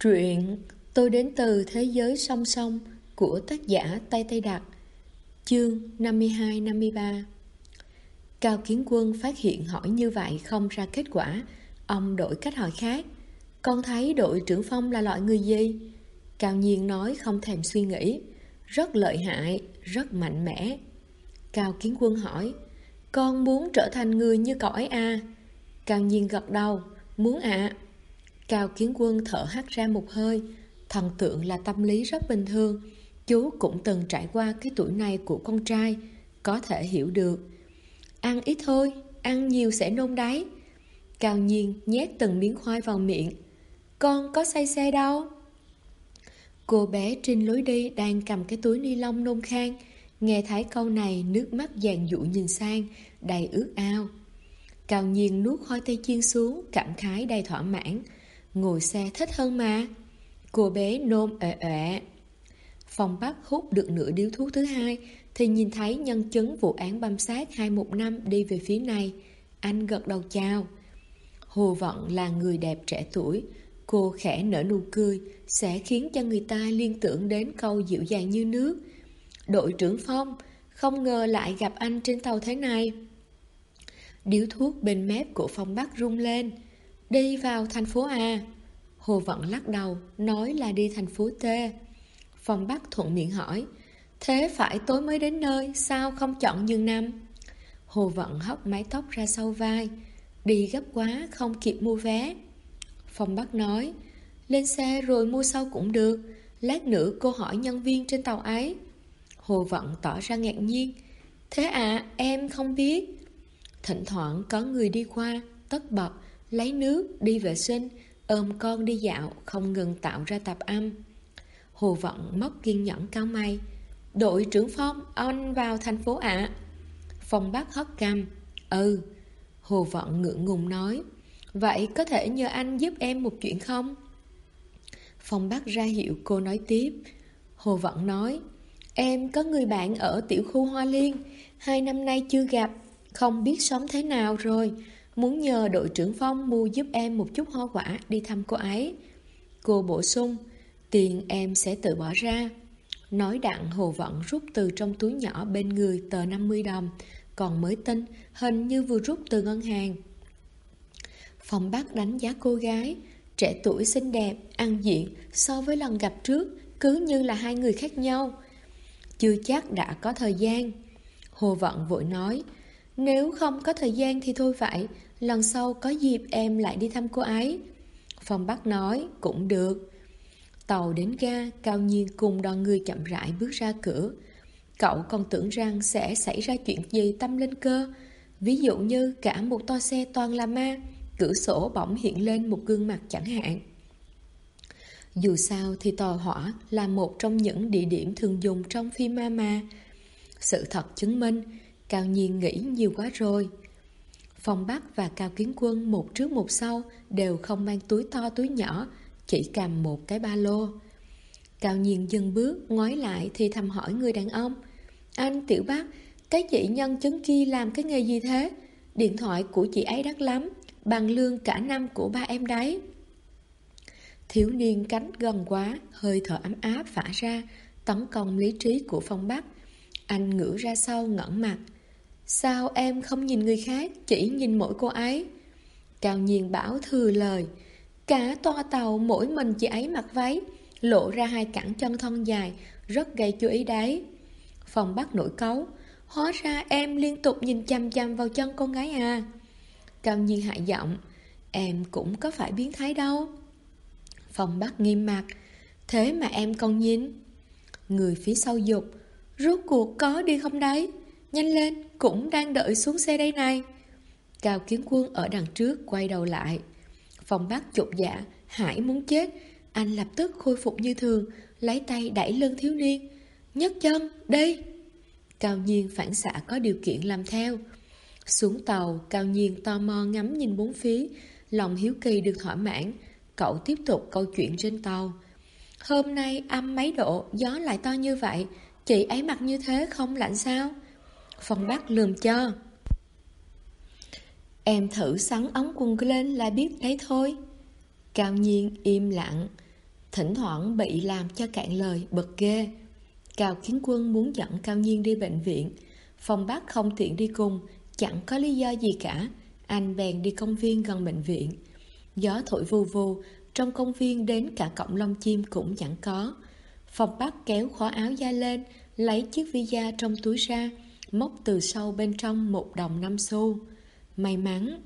Truyện Tôi đến từ thế giới song song của tác giả Tây Tây Đặc. Chương 52-53. Cao Kiến Quân phát hiện hỏi như vậy không ra kết quả. Ông đổi cách hỏi khác: con thấy đội trưởng Phong là loại người gì? Cao Nhiên nói không thèm suy nghĩ: rất lợi hại, rất mạnh mẽ. Cao Kiến Quân hỏi: con muốn trở thành người như cậu ấy à? Cao Nhiên gật đầu: muốn ạ. Cao Kiến Quân thở hắt ra một hơi. Thần tượng là tâm lý rất bình thường. Chú cũng từng trải qua cái tuổi này của con trai, có thể hiểu được. Ăn ít thôi, ăn nhiều sẽ nôn đáy. Cao Nhiên nhét từng miếng khoai vào miệng. Con có say xe đâu. Cô bé trên lối đi đang cầm cái túi ni lông nôn khan. Nghe thấy câu này, nước mắt giàn giụa nhìn sang, đầy ước ao. Cao Nhiên nuốt khoai tây chiên xuống, cảm khái đầy thỏa mãn. Ngồi xe thích hơn mà. Cô bé nôn ệ ệ. Phong Bắc hút được nửa điếu thuốc thứ hai thì nhìn thấy nhân chứng vụ án băm xác 215 đi về phía này. Anh gật đầu chào. Hồ Vận là người đẹp trẻ tuổi. Cô khẽ nở nụ cười sẽ khiến cho người ta liên tưởng đến câu dịu dàng như nước: đội trưởng Phong, không ngờ lại gặp anh trên tàu thế này. Điếu thuốc bên mép của Phong Bắc rung lên. Đi vào thành phố à? Hồ Vận lắc đầu, nói là đi thành phố T. Phong Bắc thuận miệng hỏi: thế phải tối mới đến nơi, sao không chọn giường nằm? Hồ Vận hất mái tóc ra sau vai: đi gấp quá, không kịp mua vé. Phong Bắc nói: lên xe rồi mua sau cũng được, lát nữa cô hỏi nhân viên trên tàu ấy. Hồ Vận tỏ ra ngạc nhiên: thế à, em không biết. Thỉnh thoảng có người đi qua, tất bật lấy nước, đi vệ sinh, ôm con đi dạo, không ngừng tạo ra tạp âm. Hồ Vận mất kiên nhẫn cau mày: đội trưởng Phong, anh vào thành phố ạ? Phong Bắc hất cằm: ừ. Hồ Vận ngượng ngùng nói: vậy có thể nhờ anh giúp em một chuyện không? Phong Bắc ra hiệu cô nói tiếp. Hồ Vận nói: em có người bạn ở tiểu khu Hoa Liên, 2 năm nay chưa gặp, không biết sống thế nào rồi, muốn nhờ đội trưởng Phong mua giúp em một chút hoa quả đi thăm cô ấy. Cô bổ sung: tiền em sẽ tự bỏ ra. Nói đặng, Hồ Vận rút từ trong túi nhỏ bên người tờ 50 đồng, còn mới tinh, hình như vừa rút từ ngân hàng. Phong Bắc đánh giá cô gái, trẻ tuổi xinh đẹp, ăn diện, so với lần gặp trước, cứ như là hai người khác nhau. Chưa chắc đã có thời gian. Hồ Vận vội nói: nếu không có thời gian thì thôi vậy, lần sau có dịp em lại đi thăm cô ấy. Phong Bắc nói: cũng được. Tàu đến ga, Cao Nhiên cùng đoàn người chậm rãi bước ra cửa. Cậu còn tưởng rằng sẽ xảy ra chuyện gì tâm linh cơ, ví dụ như cả một toa xe toàn là ma, cửa sổ bỗng hiện lên một gương mặt chẳng hạn. Dù sao thì tòa hỏa là một trong những địa điểm thường dùng trong phim ma. Sự thật chứng minh, Cao Nhiên nghĩ nhiều quá rồi. Phong Bắc và Cao Kiến Quân một trước một sau đều không mang túi to túi nhỏ, chỉ cầm một cái ba lô. Cao Nhiên dừng bước, ngoái lại thì thầm hỏi người đàn ông: anh Tiểu Bắc, cái chị nhân chứng kia làm cái nghề gì thế? Điện thoại của chị ấy đắt lắm, bằng lương cả năm của ba em đấy. Thiếu niên cánh gần quá, hơi thở ấm áp phả ra, tấn công lý trí của Phong Bắc. Anh ngửa ra sau ngẩng mặt: sao em không nhìn người khác, chỉ nhìn mỗi cô ấy? Cao Nhiên bảo thừa lời: cả toa tàu mỗi mình chị ấy mặc váy, lộ ra hai cẳng chân thon dài, rất gây chú ý đấy. Phong Bắc nổi cáu: hóa ra em liên tục nhìn chằm chằm vào chân con gái à? Cao Nhiên hạ giọng: em cũng có phải biến thái đâu. Phong Bắc nghiêm mặt: thế mà em còn nhìn? Người phía sau giục: rốt cuộc có đi không đấy? Nhanh lên, cũng đang đợi xuống xe đây này. Cao Kiến Quân ở đằng trước quay đầu lại. Phong Bắc chột dạ, hãi muốn chết. Anh lập tức khôi phục như thường, lấy tay đẩy lưng thiếu niên: nhấc chân, đi. Cao Nhiên phản xạ có điều kiện làm theo. Xuống tàu, Cao Nhiên tò mò ngắm nhìn bốn phía, lòng hiếu kỳ được thỏa mãn. Cậu tiếp tục câu chuyện trên tàu: hôm nay âm mấy độ, gió lại to như vậy, chị ấy mặc như thế không lạnh sao? Phong Bắc lườm cho: em thử sắn ống quần lên là biết đấy thôi. Cao Nhiên im lặng: thỉnh thoảng bị làm cho cạn lời, bực ghê. Cao Kiến Quân muốn dẫn Cao Nhiên đi bệnh viện. Phong Bác không tiện đi cùng, chẳng có lý do gì cả. Anh bèn đi công viên gần bệnh viện. Gió thổi vù vù, trong công viên đến cả cọng lông chim cũng chẳng có. Phong Bác kéo khóa áo da lên, lấy chiếc visa trong túi ra, móc từ sâu bên trong 1 đồng 5 xu. May mắn.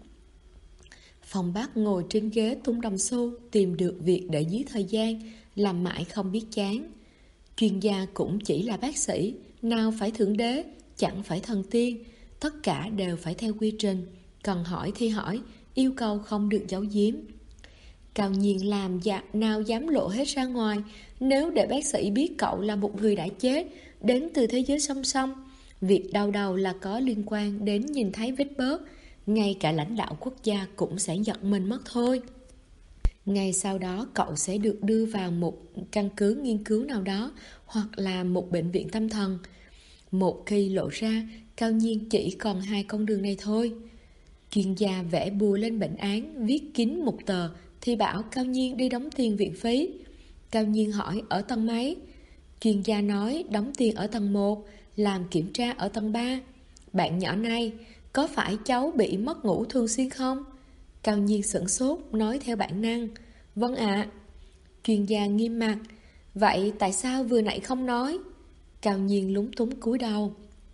Phong Bác ngồi trên ghế tung đồng xu, tìm được việc để giết thời gian, làm mãi không biết chán. Chuyên gia cũng chỉ là bác sĩ, nào phải thượng đế, chẳng phải thần tiên, tất cả đều phải theo quy trình, cần hỏi thì hỏi, yêu cầu không được giấu giếm. Cao Nhiên làm nào dám lộ hết ra ngoài, nếu để bác sĩ biết cậu là một người đã chết, đến từ thế giới song song. Việc đau đầu là có liên quan đến nhìn thấy vết bớt, ngay cả lãnh đạo quốc gia cũng sẽ giận mình mất thôi. Ngay sau đó cậu sẽ được đưa vào một căn cứ nghiên cứu nào đó, hoặc là một bệnh viện tâm thần. Một khi lộ ra, Cao Nhiên chỉ còn 2 con đường này thôi. Chuyên gia vẽ bùa lên bệnh án, viết kín một tờ, thì bảo Cao Nhiên đi đóng tiền viện phí. Cao Nhiên hỏi ở tầng mấy? Chuyên gia nói đóng tiền ở tầng 1, làm kiểm tra ở tầng 3. Bạn nhỏ này, có phải cháu bị mất ngủ thường xuyên không? Cao Nhiên sửng sốt, nói theo bản năng. Vâng ạ. Chuyên gia nghiêm mặt. Vậy tại sao vừa nãy không nói? Cao Nhiên lúng túng cúi đầu.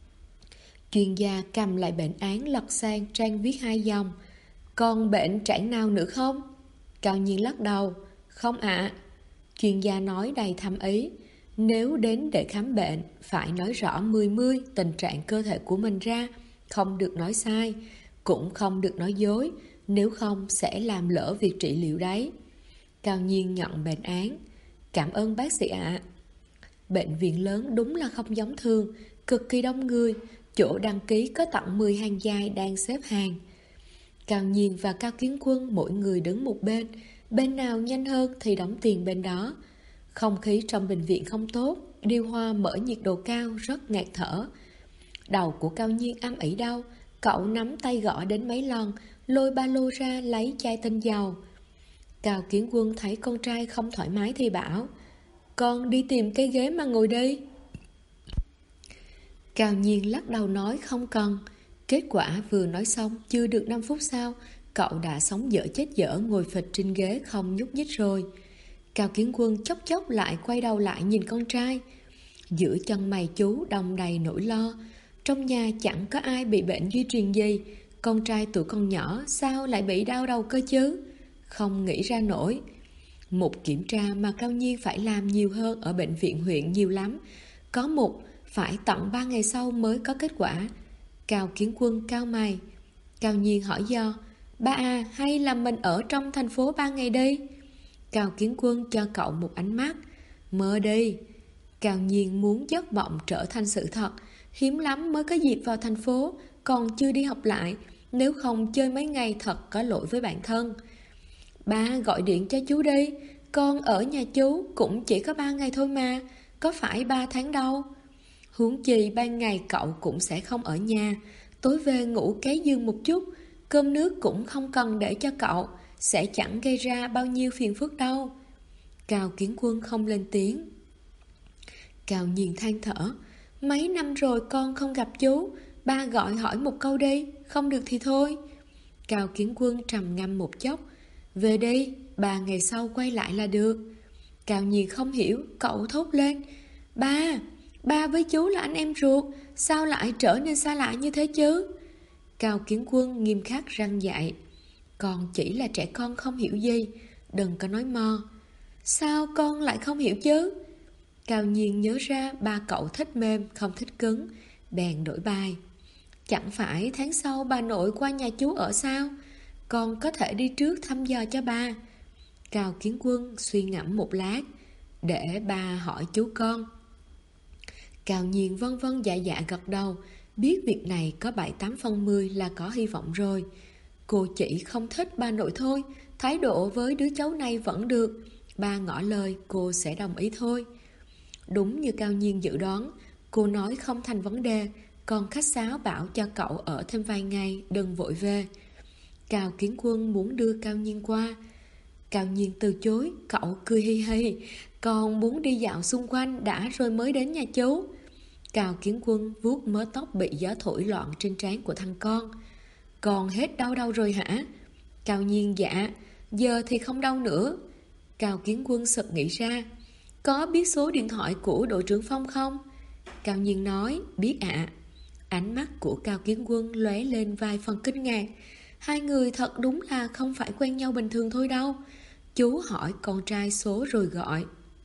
Chuyên gia cầm lại bệnh án lật sang trang viết 2 dòng. Còn bệnh trạng nào nữa không? Cao Nhiên lắc đầu. Không ạ. Chuyên gia nói đầy thâm ý. Nếu đến để khám bệnh, phải nói rõ 10 tình trạng cơ thể của mình ra, không được nói sai, cũng không được nói dối, nếu không sẽ làm lỡ việc trị liệu đấy. Cao Nhiên nhận bệnh án. Cảm ơn bác sĩ ạ. Bệnh viện lớn đúng là không giống thường, cực kỳ đông người, chỗ đăng ký có tận 10 hàng dài đang xếp hàng. Cao Nhiên và Cao Kiến Quân mỗi người đứng một bên nào nhanh hơn thì đóng tiền bên đó. Không khí trong bệnh viện không tốt, điều hòa mở nhiệt độ cao rất ngạt thở. Đầu của Cao Nhiên âm ỉ đau, cậu nắm tay gõ đến mấy lần, lôi ba lô ra lấy chai tinh dầu. Cao Kiến Quân thấy con trai không thoải mái thì bảo, con đi tìm cái ghế mà ngồi đi. Cao Nhiên lắc đầu nói không cần. Kết quả vừa nói xong, chưa được 5 phút sau, cậu đã sống dở chết dở ngồi phịch trên ghế không nhúc nhích rồi. Cao Kiến Quân chốc chốc lại quay đầu lại nhìn con trai. Giữa chân mày chú đong đầy nỗi lo. Trong nhà chẳng có ai bị bệnh di truyền gì, con trai tuổi con nhỏ sao lại bị đau đầu cơ chứ? Không nghĩ ra nổi. Một kiểm tra mà Cao Nhiên phải làm nhiều hơn ở bệnh viện huyện nhiều lắm. Có một phải tận 3 ngày sau mới có kết quả. Cao Kiến Quân cau mày. Cao Nhiên hỏi do, ba à, hay là mình ở trong thành phố 3 ngày đi? Cao Kiến Quân cho cậu một ánh mắt. Mơ đi. Cao Nhiên muốn giấc mộng trở thành sự thật. Hiếm lắm mới có dịp vào thành phố, còn chưa đi học lại. Nếu không chơi mấy ngày thật có lỗi với bản thân. Ba gọi điện cho chú đi. Con ở nhà chú cũng chỉ có 3 ngày thôi mà, có phải 3 tháng đâu. Huống chi ban ngày cậu cũng sẽ không ở nhà, tối về ngủ ké giường một chút, cơm nước cũng không cần để cho cậu, sẽ chẳng gây ra bao nhiêu phiền phức đâu. Cao Kiến Quân không lên tiếng. Cao Nhiên than thở. Mấy năm rồi con không gặp chú, ba gọi hỏi một câu đi, không được thì thôi. Cao Kiến Quân trầm ngâm một chốc. Về đi, 3 ngày sau quay lại là được. Cao Nhiên không hiểu, cậu thốt lên. Ba với chú là anh em ruột, sao lại trở nên xa lạ như thế chứ? Cao Kiến Quân nghiêm khắc răn dạy. Con chỉ là trẻ con không hiểu gì, đừng có nói mò. Sao con lại không hiểu chứ? Cao Nhiên nhớ ra ba cậu thích mềm, không thích cứng, bèn đổi bài. Chẳng phải tháng sau bà nội qua nhà chú ở sao? Con có thể đi trước thăm dò cho ba. Cao Kiến Quân suy ngẫm một lát. Để ba hỏi chú con. Cao Nhiên vân vân dạ dạ gật đầu. Biết việc này có 7-8 phần 10 là có hy vọng rồi. Cô chỉ không thích bà nội thôi, thái độ với đứa cháu này vẫn được. Ba ngỏ lời cô sẽ đồng ý thôi. Đúng như Cao Nhiên dự đoán, cô nói không thành vấn đề, còn khách sáo bảo cho cậu ở thêm vài ngày, đừng vội về. Cao Kiến Quân muốn đưa Cao Nhiên qua. Cao Nhiên từ chối, cậu cười hi hi. Còn muốn đi dạo xung quanh đã rồi mới đến nhà chú. Cao Kiến Quân vuốt mớ tóc bị gió thổi loạn trên trán của thằng con. Còn hết đau đâu rồi hả? Cao Nhiên dạ, giờ thì không đau nữa. Cao Kiến Quân sực nghĩ ra, có biết số điện thoại của đội trưởng Phong không? Cao Nhiên nói, biết ạ. Ánh mắt của Cao Kiến Quân lóe lên vài phần kinh ngạc. Hai người thật đúng là không phải quen nhau bình thường thôi đâu. Chú hỏi con trai số rồi gọi.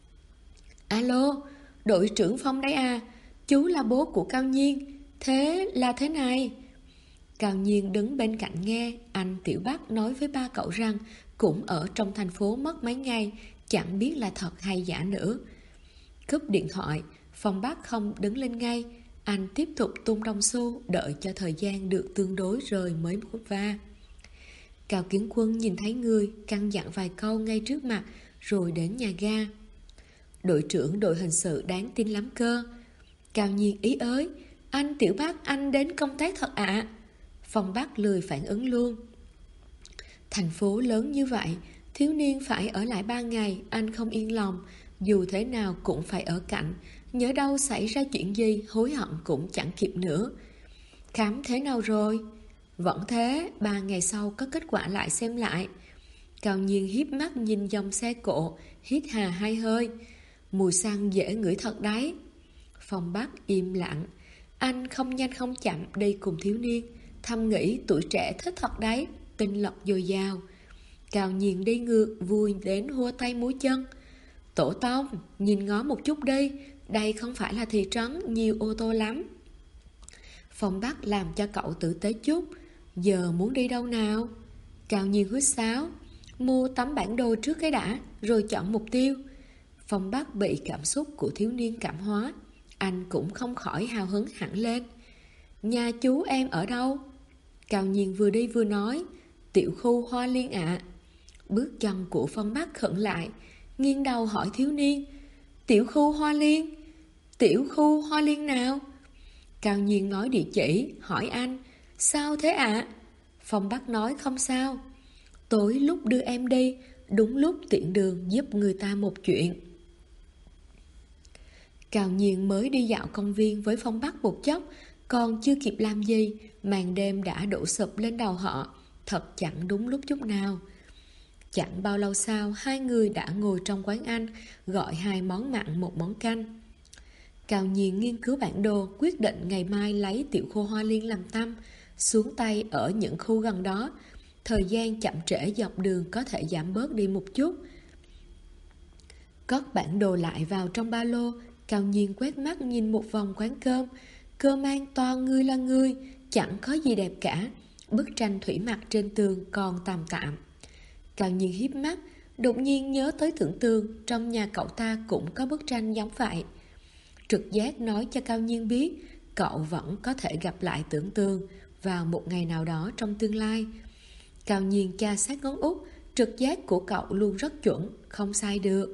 Alo, đội trưởng Phong đấy à, chú là bố của Cao Nhiên. Thế là thế này. Cao Nhiên đứng bên cạnh nghe anh Tiểu Bắc nói với ba cậu rằng cũng ở trong thành phố mất mấy ngày, chẳng biết là thật hay giả nữa. Cúp điện thoại, Phong Bắc không đứng lên ngay. Anh tiếp tục tung đồng xu, đợi cho thời gian được tương đối rồi mới va. Cao Kiến Quân nhìn thấy người, căn dặn vài câu ngay trước mặt, rồi đến nhà ga. Đội trưởng đội hình sự đáng tin lắm cơ. Cao Nhiên ý ới, anh Tiểu Bắc anh đến công tác thật ạ. Phong Bắc lười phản ứng luôn. Thành phố lớn như vậy, thiếu niên phải ở lại 3 ngày, anh không yên lòng. Dù thế nào cũng phải ở cạnh, nhỡ đâu xảy ra chuyện gì hối hận cũng chẳng kịp nữa. Khám thế nào rồi? Vẫn thế, 3 ngày sau có kết quả lại xem lại. Cao Nhiên híp mắt nhìn dòng xe cộ, hít hà 2 hơi. Mùi xăng dễ ngửi thật đấy. Phong Bắc im lặng. Anh không nhanh không chậm đi cùng thiếu niên, thầm nghĩ tuổi trẻ thích thật đấy, tinh lực dồi dào. Cao Nhiên đi ngược, vui đến hua tay múa chân. Tổ tông, nhìn ngó một chút đi, đây không phải là thị trấn nhiều ô tô lắm. Phong Bắc làm cho cậu tử tế chút. Giờ muốn đi đâu nào? Cao Nhiên huýt sáo. Mua tấm bản đồ trước cái đã, rồi chọn mục tiêu. Phong Bắc bị cảm xúc của thiếu niên cảm hóa. Anh cũng không khỏi hào hứng hẳn lên. Nhà chú em ở đâu? Cao Nhiên vừa đi vừa nói, tiểu khu Hoa Liên ạ. Bước chân của Phong Bắc khựng lại, nghiêng đầu hỏi thiếu niên, tiểu khu Hoa Liên? Tiểu khu Hoa Liên nào? Cao Nhiên nói địa chỉ, hỏi anh, sao thế ạ? Phong Bắc nói không sao. Tối lúc đưa em đi, đúng lúc tiện đường giúp người ta một chuyện. Cao Nhiên mới đi dạo công viên với Phong Bắc một chốc, còn chưa kịp làm gì, màn đêm đã đổ sụp lên đầu họ, thật chẳng đúng lúc chút nào. Chẳng bao lâu sau, hai người đã ngồi trong quán ăn, gọi 2 món mặn 1 món canh. Cao Nhiên nghiên cứu bản đồ, quyết định ngày mai lấy tiểu khu Hoa Liên làm tâm, xuống tay ở những khu gần đó. Thời gian chậm trễ dọc đường có thể giảm bớt đi một chút. Cất bản đồ lại vào trong ba lô, Cao Nhiên quét mắt nhìn một vòng quán cơm. Cơm ăn toàn người là người, chẳng có gì đẹp cả. Bức tranh thủy mặc trên tường còn tạm tạm. Cao Nhiên híp mắt, đột nhiên nhớ tới Tưởng Tường, trong nhà cậu ta cũng có bức tranh giống vậy. Trực giác nói cho Cao Nhiên biết, cậu vẫn có thể gặp lại Tưởng Tường vào một ngày nào đó trong tương lai. Cao Nhiên tra sát ngón út, trực giác của cậu luôn rất chuẩn, không sai được.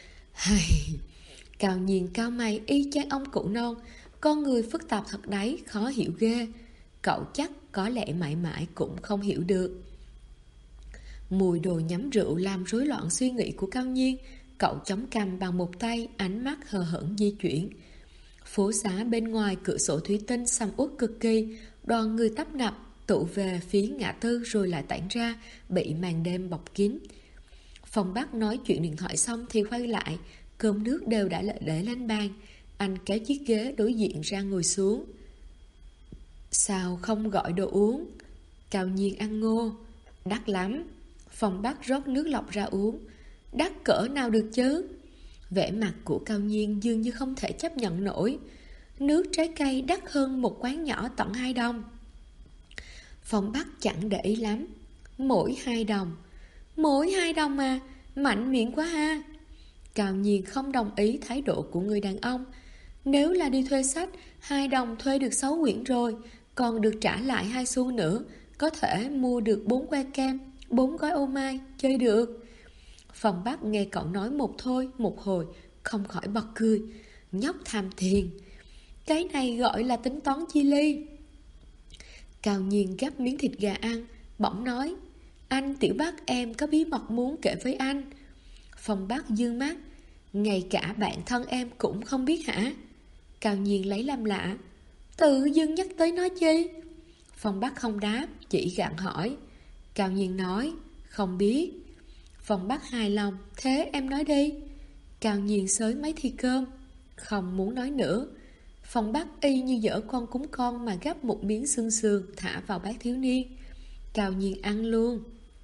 Cao Nhiên cao mày y chang ông cụ non, con người phức tạp thật đấy, khó hiểu ghê. Cậu chắc có lẽ mãi mãi cũng không hiểu được. Mùi đồ nhắm rượu làm rối loạn suy nghĩ của Cao Nhiên. Cậu chống cằm bằng một tay, ánh mắt hờ hững di chuyển. Phố xá bên ngoài cửa sổ thủy tinh sầm uất cực kỳ, đoàn người tấp nập tụ về phía ngã tư rồi lại tản ra, bị màn đêm bọc kín. Phong Bắc nói chuyện điện thoại xong thì quay lại, cơm nước đều đã để lên bàn. Anh kéo chiếc ghế đối diện ra ngồi xuống. Sao không gọi đồ uống? Cao Nhiên ăn ngô. Đắt lắm. Phong Bắc rót nước lọc ra uống. Đắt cỡ nào được chứ? Vẻ mặt của Cao Nhiên dường như không thể chấp nhận nổi. Nước trái cây đắt hơn một quán nhỏ tận 2 đồng. Phong Bắc chẳng để ý lắm. Mỗi 2 đồng. Mỗi 2 đồng mà, mạnh miệng quá ha. Cao Nhiên không đồng ý thái độ của người đàn ông. Nếu là đi thuê sách, 2 đồng thuê được 6 quyển rồi, còn được trả lại 2 xu nữa, có thể mua được 4 que kem, 4 gói ô mai, chơi được. Phong Bắc nghe cậu nói một thôi, một hồi, không khỏi bật cười. Nhóc tham tiền. Cái này gọi là tính toán chi ly. Cao Nhiên gắp miếng thịt gà ăn, bỗng nói, Anh Tiểu Bắc, em có bí mật muốn kể với anh. Phong Bắc dương mắt. Ngay cả bạn thân em cũng không biết hả? Cao Nhiên lấy làm lạ. Tự dưng nhắc tới nó chi? Phong Bắc không đáp, chỉ gặng hỏi. Cao Nhiên nói, không biết. Phong Bắc hài lòng, thế em nói đi. Cao Nhiên xới mấy thi cơm, không muốn nói nữa. Phong Bắc y như dở con cúng con mà gắp một miếng xương sườn thả vào bát thiếu niên. Cao Nhiên ăn luôn.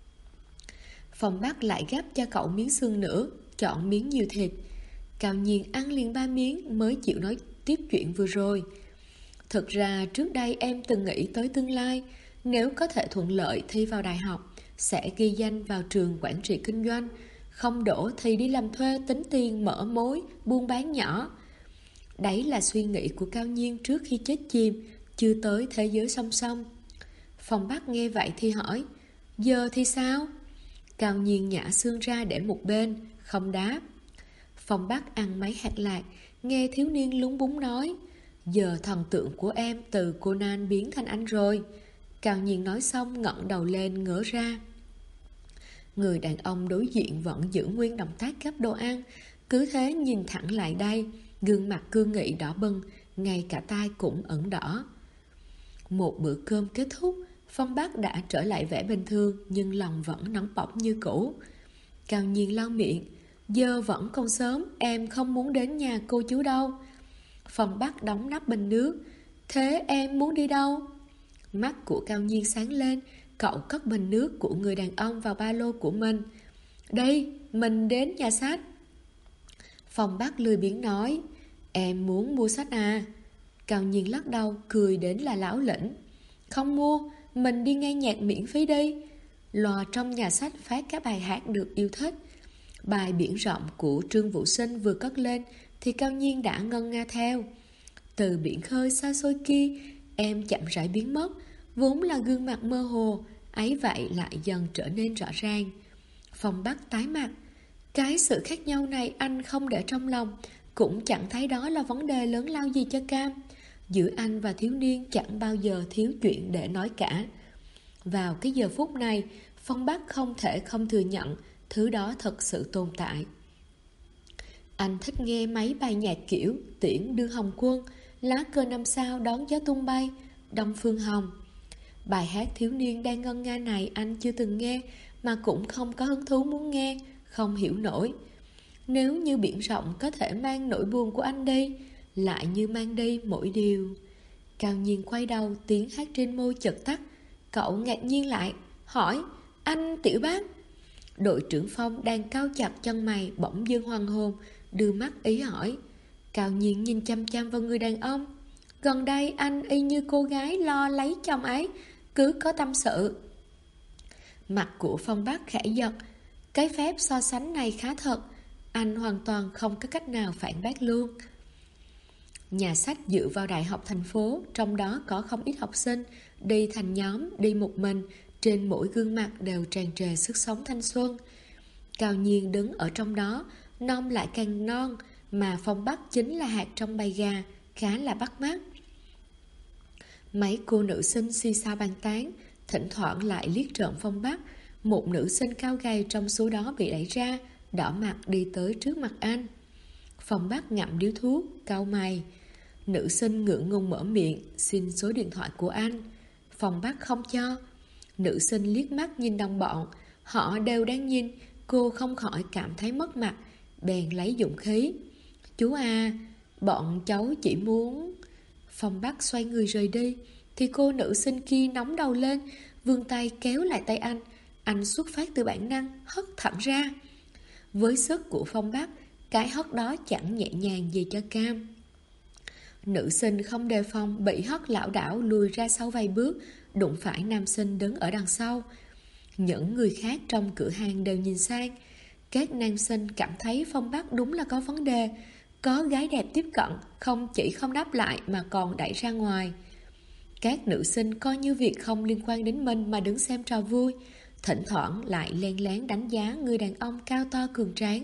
Phong Bắc lại gắp cho cậu miếng xương nữa, chọn miếng nhiều thịt. Cao Nhiên ăn liền 3 miếng mới chịu nói tiếp chuyện vừa rồi. Thực ra trước đây em từng nghĩ tới tương lai, nếu có thể thuận lợi thi vào đại học, sẽ ghi danh vào trường quản trị kinh doanh, không đỗ thì đi làm thuê tính tiền mở mối, buôn bán nhỏ. Đấy là suy nghĩ của Cao Nhiên trước khi chết chìm, chưa tới thế giới song song. Phong Bắc nghe vậy thì hỏi, giờ thì sao? Cao Nhiên nhả xương ra để một bên, không đáp. Phong Bắc ăn mấy hạt lạc, nghe thiếu niên lúng búng nói, giờ thần tượng của em từ Conan biến thành anh rồi. Cao Nhiên nói xong ngẩng đầu lên ngỡ ra. Người đàn ông đối diện vẫn giữ nguyên động tác gắp đồ ăn, cứ thế nhìn thẳng lại đây, gương mặt cương nghị đỏ bừng, ngay cả tai cũng ửng đỏ. Một bữa cơm kết thúc, Phong Bắc đã trở lại vẻ bình thường, nhưng lòng vẫn nóng bỏng như cũ. Cao Nhiên lau miệng, giờ vẫn còn sớm, em không muốn đến nhà cô chú đâu. Phong Bắc đóng nắp bình nước, thế em muốn đi đâu? Mắt của Cao Nhiên sáng lên, cậu cất bình nước của người đàn ông vào ba lô của mình. Đây, mình đến nhà sách. Phong Bắc lười biếng nói, em muốn mua sách à? Cao Nhiên lắc đầu, cười đến là láo lĩnh. Không mua, mình đi nghe nhạc miễn phí đi. Loa trong nhà sách phát các bài hát được yêu thích. Bài Biển Rộng của Trương Vũ Sinh vừa cất lên thì Cao Nhiên đã ngân nga theo. Từ biển khơi xa xôi kia, em chậm rãi biến mất, vốn là gương mặt mơ hồ, ấy vậy lại dần trở nên rõ ràng. Phong Bắc tái mặt. Cái sự khác nhau này anh không để trong lòng, cũng chẳng thấy đó là vấn đề lớn lao gì cho Cam. Giữa anh và thiếu niên chẳng bao giờ thiếu chuyện để nói cả. Vào cái giờ phút này, Phong Bắc không thể không thừa nhận thứ đó thật sự tồn tại. Anh thích nghe mấy bài nhạc kiểu Tiễn Đưa Hồng Quân, Lá Cờ Năm Sao Đón Gió Tung Bay, Đông Phương Hồng. Bài hát thiếu niên đang ngân nga này anh chưa từng nghe, mà cũng không có hứng thú muốn nghe, không hiểu nổi. Nếu như biển rộng có thể mang nỗi buồn của anh đi, lại như mang đi mỗi điều. Cao Nhiên quay đầu, tiếng hát trên môi chợt tắt. Cậu ngạc nhiên lại, hỏi, anh Tiểu Bác. Đội trưởng Phong đang cau chặt chân mày bỗng dưng hoang hồn, đưa mắt ý hỏi. Cao Nhiên nhìn chăm chăm vào người đàn ông. Gần đây anh y như cô gái lo lấy chồng ấy, cứ có tâm sự. Mặt của Phong Bắc khẽ giật. Cái phép so sánh này khá thật. Anh hoàn toàn không có cách nào phản bác luôn. Nhà sách dựa vào đại học thành phố, trong đó có không ít học sinh, đi thành nhóm, đi một mình, trên mỗi gương mặt đều tràn trề sức sống thanh xuân. Cao Nhiên đứng ở trong đó, non lại càng non, mà Phong Bắc chính là hạt trong bầy gà, khá là bắt mắt. Mấy cô nữ sinh xì xào bàn tán, thỉnh thoảng lại liếc trộm Phong Bắc. Một nữ sinh cao gầy trong số đó bị đẩy ra, đỏ mặt đi tới trước mặt anh. Phong Bắc ngậm điếu thuốc, cau mày. Nữ sinh ngượng ngùng mở miệng, xin số điện thoại của anh. Phong Bắc không cho. Nữ sinh liếc mắt nhìn đồng bọn, họ đều đang nhìn, cô không khỏi cảm thấy mất mặt, bèn lấy dũng khí. Chú à, bọn cháu chỉ muốn... Phong Bắc xoay người rời đi, thì cô nữ sinh kia nóng đầu lên, vươn tay kéo lại tay anh. Anh xuất phát từ bản năng, hất thẳng ra. Với sức của Phong Bắc, cái hất đó chẳng nhẹ nhàng gì cho Cam. Nữ sinh không đề phòng, bị hất lảo đảo lùi ra sau vài bước, đụng phải nam sinh đứng ở đằng sau. Những người khác trong cửa hàng đều nhìn sang. Các nam sinh cảm thấy Phong Bắc đúng là có vấn đề. Có gái đẹp tiếp cận, không chỉ không đáp lại mà còn đẩy ra ngoài. Các nữ sinh coi như việc không liên quan đến mình mà đứng xem trò vui, thỉnh thoảng lại len lén đánh giá người đàn ông cao to cường tráng.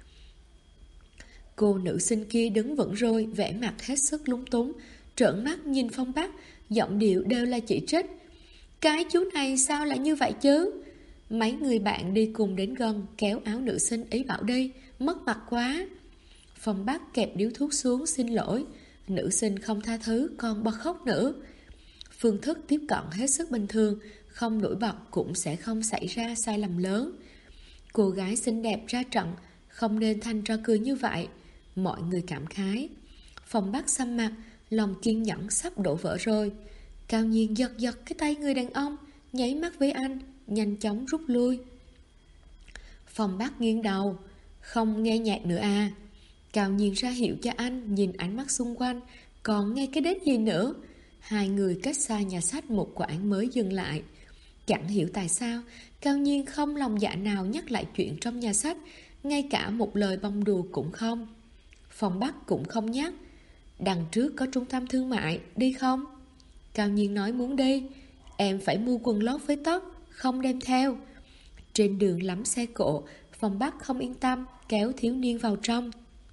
Cô nữ sinh kia đứng vững rồi, vẻ mặt hết sức lúng túng, trợn mắt nhìn Phong Bắc, giọng điệu đều là chỉ trích. Cái chú này sao lại như vậy chứ? Mấy người bạn đi cùng đến gần, kéo áo nữ sinh ý bảo đi, mất mặt quá. Phong Bắc kẹp điếu thuốc xuống xin lỗi. Nữ sinh không tha thứ, còn bật khóc nữa. Phương thức tiếp cận hết sức bình thường, không nổi bật cũng sẽ không xảy ra sai lầm lớn. Cô gái xinh đẹp ra trận, không nên thành trò cười như vậy. Mọi người cảm khái. Phong Bắc xăm mặt, lòng kiên nhẫn sắp đổ vỡ rồi. Cao Nhiên giật giật cái tay người đàn ông, nháy mắt với anh, nhanh chóng rút lui. Phong Bắc nghiêng đầu, không nghe nhạc nữa à? Cao Nhiên ra hiệu cho anh nhìn ánh mắt xung quanh, còn nghe cái đết gì nữa. Hai người cách xa nhà sách một quãng mới dừng lại. Chẳng hiểu tại sao Cao Nhiên không lòng dạ nào nhắc lại chuyện trong nhà sách, ngay cả một lời bông đùa cũng không. Phong Bắc cũng không nhắc. Đằng trước có trung tâm thương mại, đi không? Cao Nhiên nói muốn đi. Em phải mua quần lót với tóc, không đem theo. Trên đường lắm xe cộ, Phong Bắc không yên tâm, kéo thiếu niên vào trong.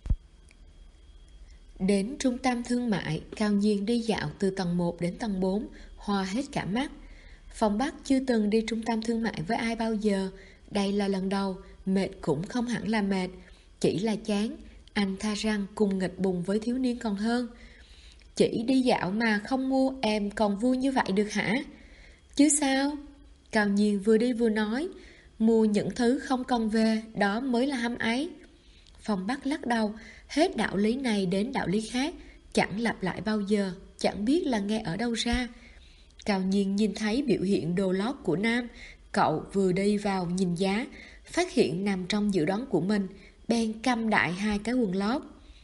Đến trung tâm thương mại, Cao Nhiên đi dạo từ tầng 1 đến tầng 4, hoa hết cả mắt. Phong Bắc chưa từng đi trung tâm thương mại với ai bao giờ. Đây là lần đầu, mệt cũng không hẳn là mệt, chỉ là chán. Anh tha rằng cùng nghịch bùng với thiếu niên còn hơn. Chỉ đi dạo mà không mua, em còn vui như vậy được hả? Chứ sao? Cao Nhiên vừa đi vừa nói, mua những thứ không cần về, đó mới là hăm ấy. Phong Bắc lắc đầu, hết đạo lý này đến đạo lý khác, chẳng lặp lại bao giờ, chẳng biết là nghe ở đâu ra. Cao Nhiên nhìn thấy biểu hiện đồ lót của Nam, cậu vừa đi vào nhìn giá, phát hiện nằm trong dự đoán của mình, bèn cầm đại hai cái quần lót.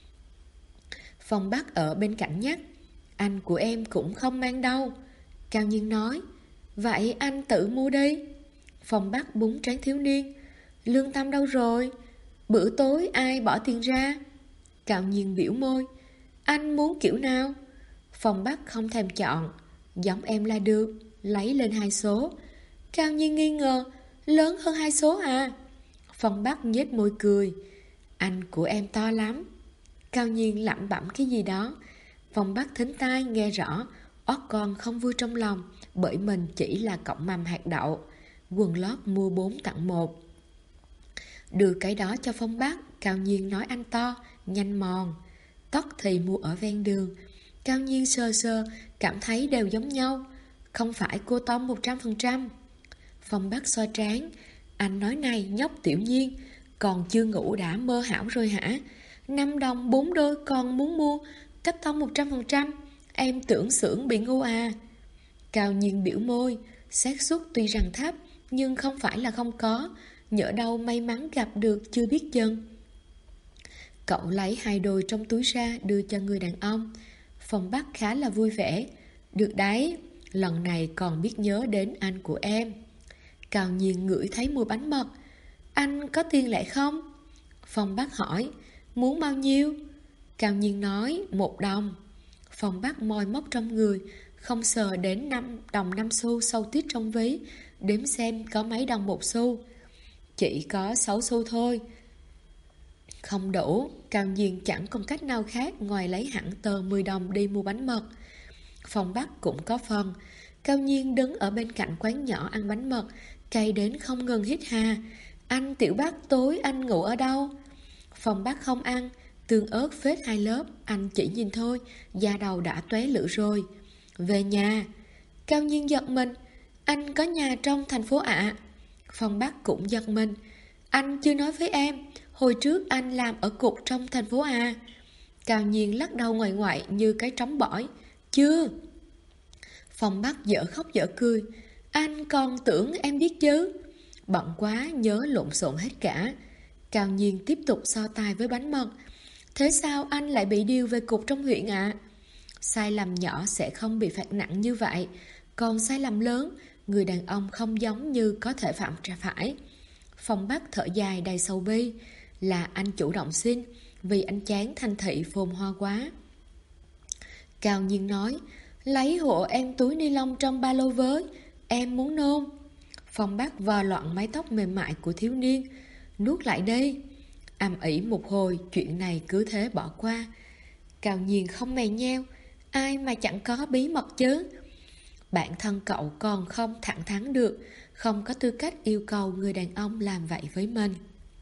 Phong Bắc ở bên cạnh nhắc, anh của em cũng không mang đâu. Cao Nhiên nói, vậy anh tự mua đi. Phong Bắc búng trán thiếu niên, lương tâm đâu rồi? Bữa tối ai bỏ tiền ra? Cao Nhiên biểu môi, anh muốn kiểu nào? Phong Bắc không thèm chọn, giống em là được, lấy lên 2 số. Cao Nhiên nghi ngờ, lớn hơn 2 số à? Phong Bắc nhếch môi cười, anh của em to lắm. Cao Nhiên lẩm bẩm cái gì đó. Phong Bắc thính tai nghe rõ, ót con không vui trong lòng, bởi mình chỉ là cọng mầm hạt đậu. Quần lót mua 4 tặng 1. Đưa cái đó cho Phong Bắc, Cao Nhiên nói anh to, nhanh mòn. Tóc thì mua ở ven đường. Cao Nhiên sơ sơ, cảm thấy đều giống nhau. Không phải cô tông 100%. Phong Bắc xoa trán, anh nói này nhóc Tiểu Nhiên, còn chưa ngủ đã mơ hão rồi hả? 5 đồng 4 đôi còn muốn mua, cách tông 100%, em tưởng xưởng bị ngu à? Cao Nhiên biểu môi, xác suất tuy rằng thấp, nhưng không phải là không có, nhỡ đâu may mắn gặp được chưa biết chừng. Cậu lấy 2 đôi trong túi ra đưa cho người đàn ông. Phong Bắc khá là vui vẻ, được đấy, lần này còn biết nhớ đến anh của em. Cao Nhiên ngửi thấy mùi bánh mật, anh có tiền lẻ không? Phong Bắc hỏi, muốn bao nhiêu? Cao Nhiên nói, 1 đồng. Phong Bắc moi móc trong người, không sờ đến 5 đồng 5 xu sâu tít trong ví, đếm xem có mấy đồng 1 xu. Chỉ có 6 xu thôi. Không đủ, Cao Nhiên chẳng còn cách nào khác ngoài lấy hẳn tờ 10 đồng đi mua bánh mật. Phong Bắc cũng có phần. Cao Nhiên đứng ở bên cạnh quán nhỏ ăn bánh mật, cay đến không ngừng hít hà. Anh Tiểu Bắc, tối anh ngủ ở đâu? Phong Bắc không ăn, tương ớt phết 2 lớp, anh chỉ nhìn thôi, da đầu đã tóe lửa rồi. Về nhà. Cao Nhiên giật mình, anh có nhà trong thành phố ạ? Phong Bắc cũng giật mình, anh chưa nói với em, hồi trước anh làm ở cục trong thành phố à? Cao Nhiên lắc đầu ngoại ngoại như cái trống bỏi, chưa. Phong Bắc dở khóc dở cười, anh còn tưởng em biết chứ. Bận quá nhớ lộn xộn hết cả. Cao Nhiên tiếp tục so tài với bánh mật. Thế sao anh lại bị điều về cục trong huyện ạ? Sai lầm nhỏ sẽ không bị phạt nặng như vậy, còn sai lầm lớn, người đàn ông không giống như có thể phạm phải. Phong Bắc thở dài đầy sầu bi, là anh chủ động xin, vì anh chán thành thị phồn hoa quá. Cao Nhiên nói, lấy hộ em túi ni lông trong ba lô với, em muốn nôn. Phong Bắc vò loạn mái tóc mềm mại của thiếu niên, nuốt lại đi. Ầm ĩ một hồi, chuyện này cứ thế bỏ qua. Cao Nhiên không mè nheo, ai mà chẳng có bí mật chứ. Bản thân cậu còn không thẳng thắn được, không có tư cách yêu cầu người đàn ông làm vậy với mình.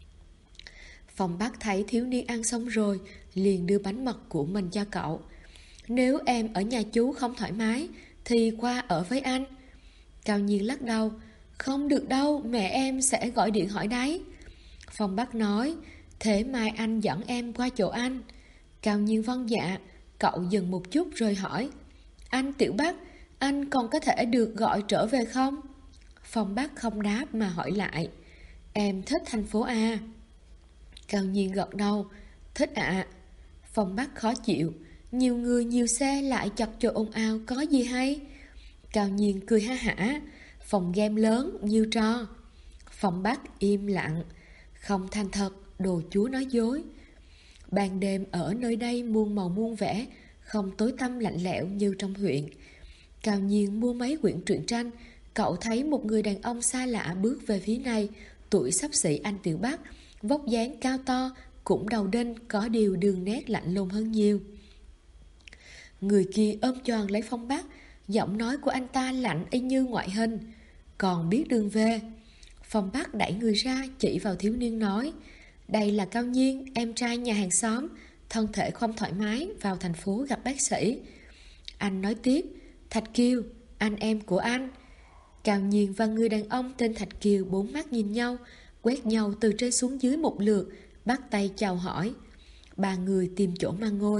Phong Bắc thấy thiếu niên ăn xong rồi, liền đưa bánh mật của mình cho cậu. Nếu em ở nhà chú không thoải mái, thì qua ở với anh. Cao Nhiên lắc đầu. Không được đâu, mẹ em sẽ gọi điện hỏi đấy. Phong Bắc nói, thế mai anh dẫn em qua chỗ anh. Cao Nhiên vâng dạ. Cậu dừng một chút rồi hỏi, anh Tiểu Bắc, anh còn có thể được gọi trở về không? Phong Bắc không đáp mà hỏi lại, em thích thành phố A? Cao Nhiên gật đầu, thích ạ. Phong Bắc khó chịu, nhiều người nhiều xe lại chật chội ồn ào có gì hay? Cao Nhiên cười ha hả, phòng game lớn như trò. Phong Bắc im lặng, không thành thật, đồ chúa nói dối. Ban đêm ở nơi đây muôn màu muôn vẻ, không tối tăm lạnh lẽo như trong huyện. Cao Nhiên mua mấy quyển truyện tranh, cậu thấy một người đàn ông xa lạ bước về phía này, tuổi xấp xỉ anh Tiểu Bắc, vóc dáng cao to, cũng đầu đinh, có điều đường nét lạnh lùng hơn nhiều. Người kia ôm choàng lấy Phong Bắc, giọng nói của anh ta lạnh y như ngoại hình. Còn biết đường về? Phong Bắc đẩy người ra, chỉ vào thiếu niên nói, đây là Cao Nhiên, em trai nhà hàng xóm, thân thể không thoải mái, vào thành phố gặp bác sĩ. Anh nói tiếp, Thạch Kiều, anh em của anh. Cao Nhiên và người đàn ông tên Thạch Kiều bốn mắt nhìn nhau, quét nhau từ trên xuống dưới một lượt, bắt tay chào hỏi. Ba người tìm chỗ mà ngồi.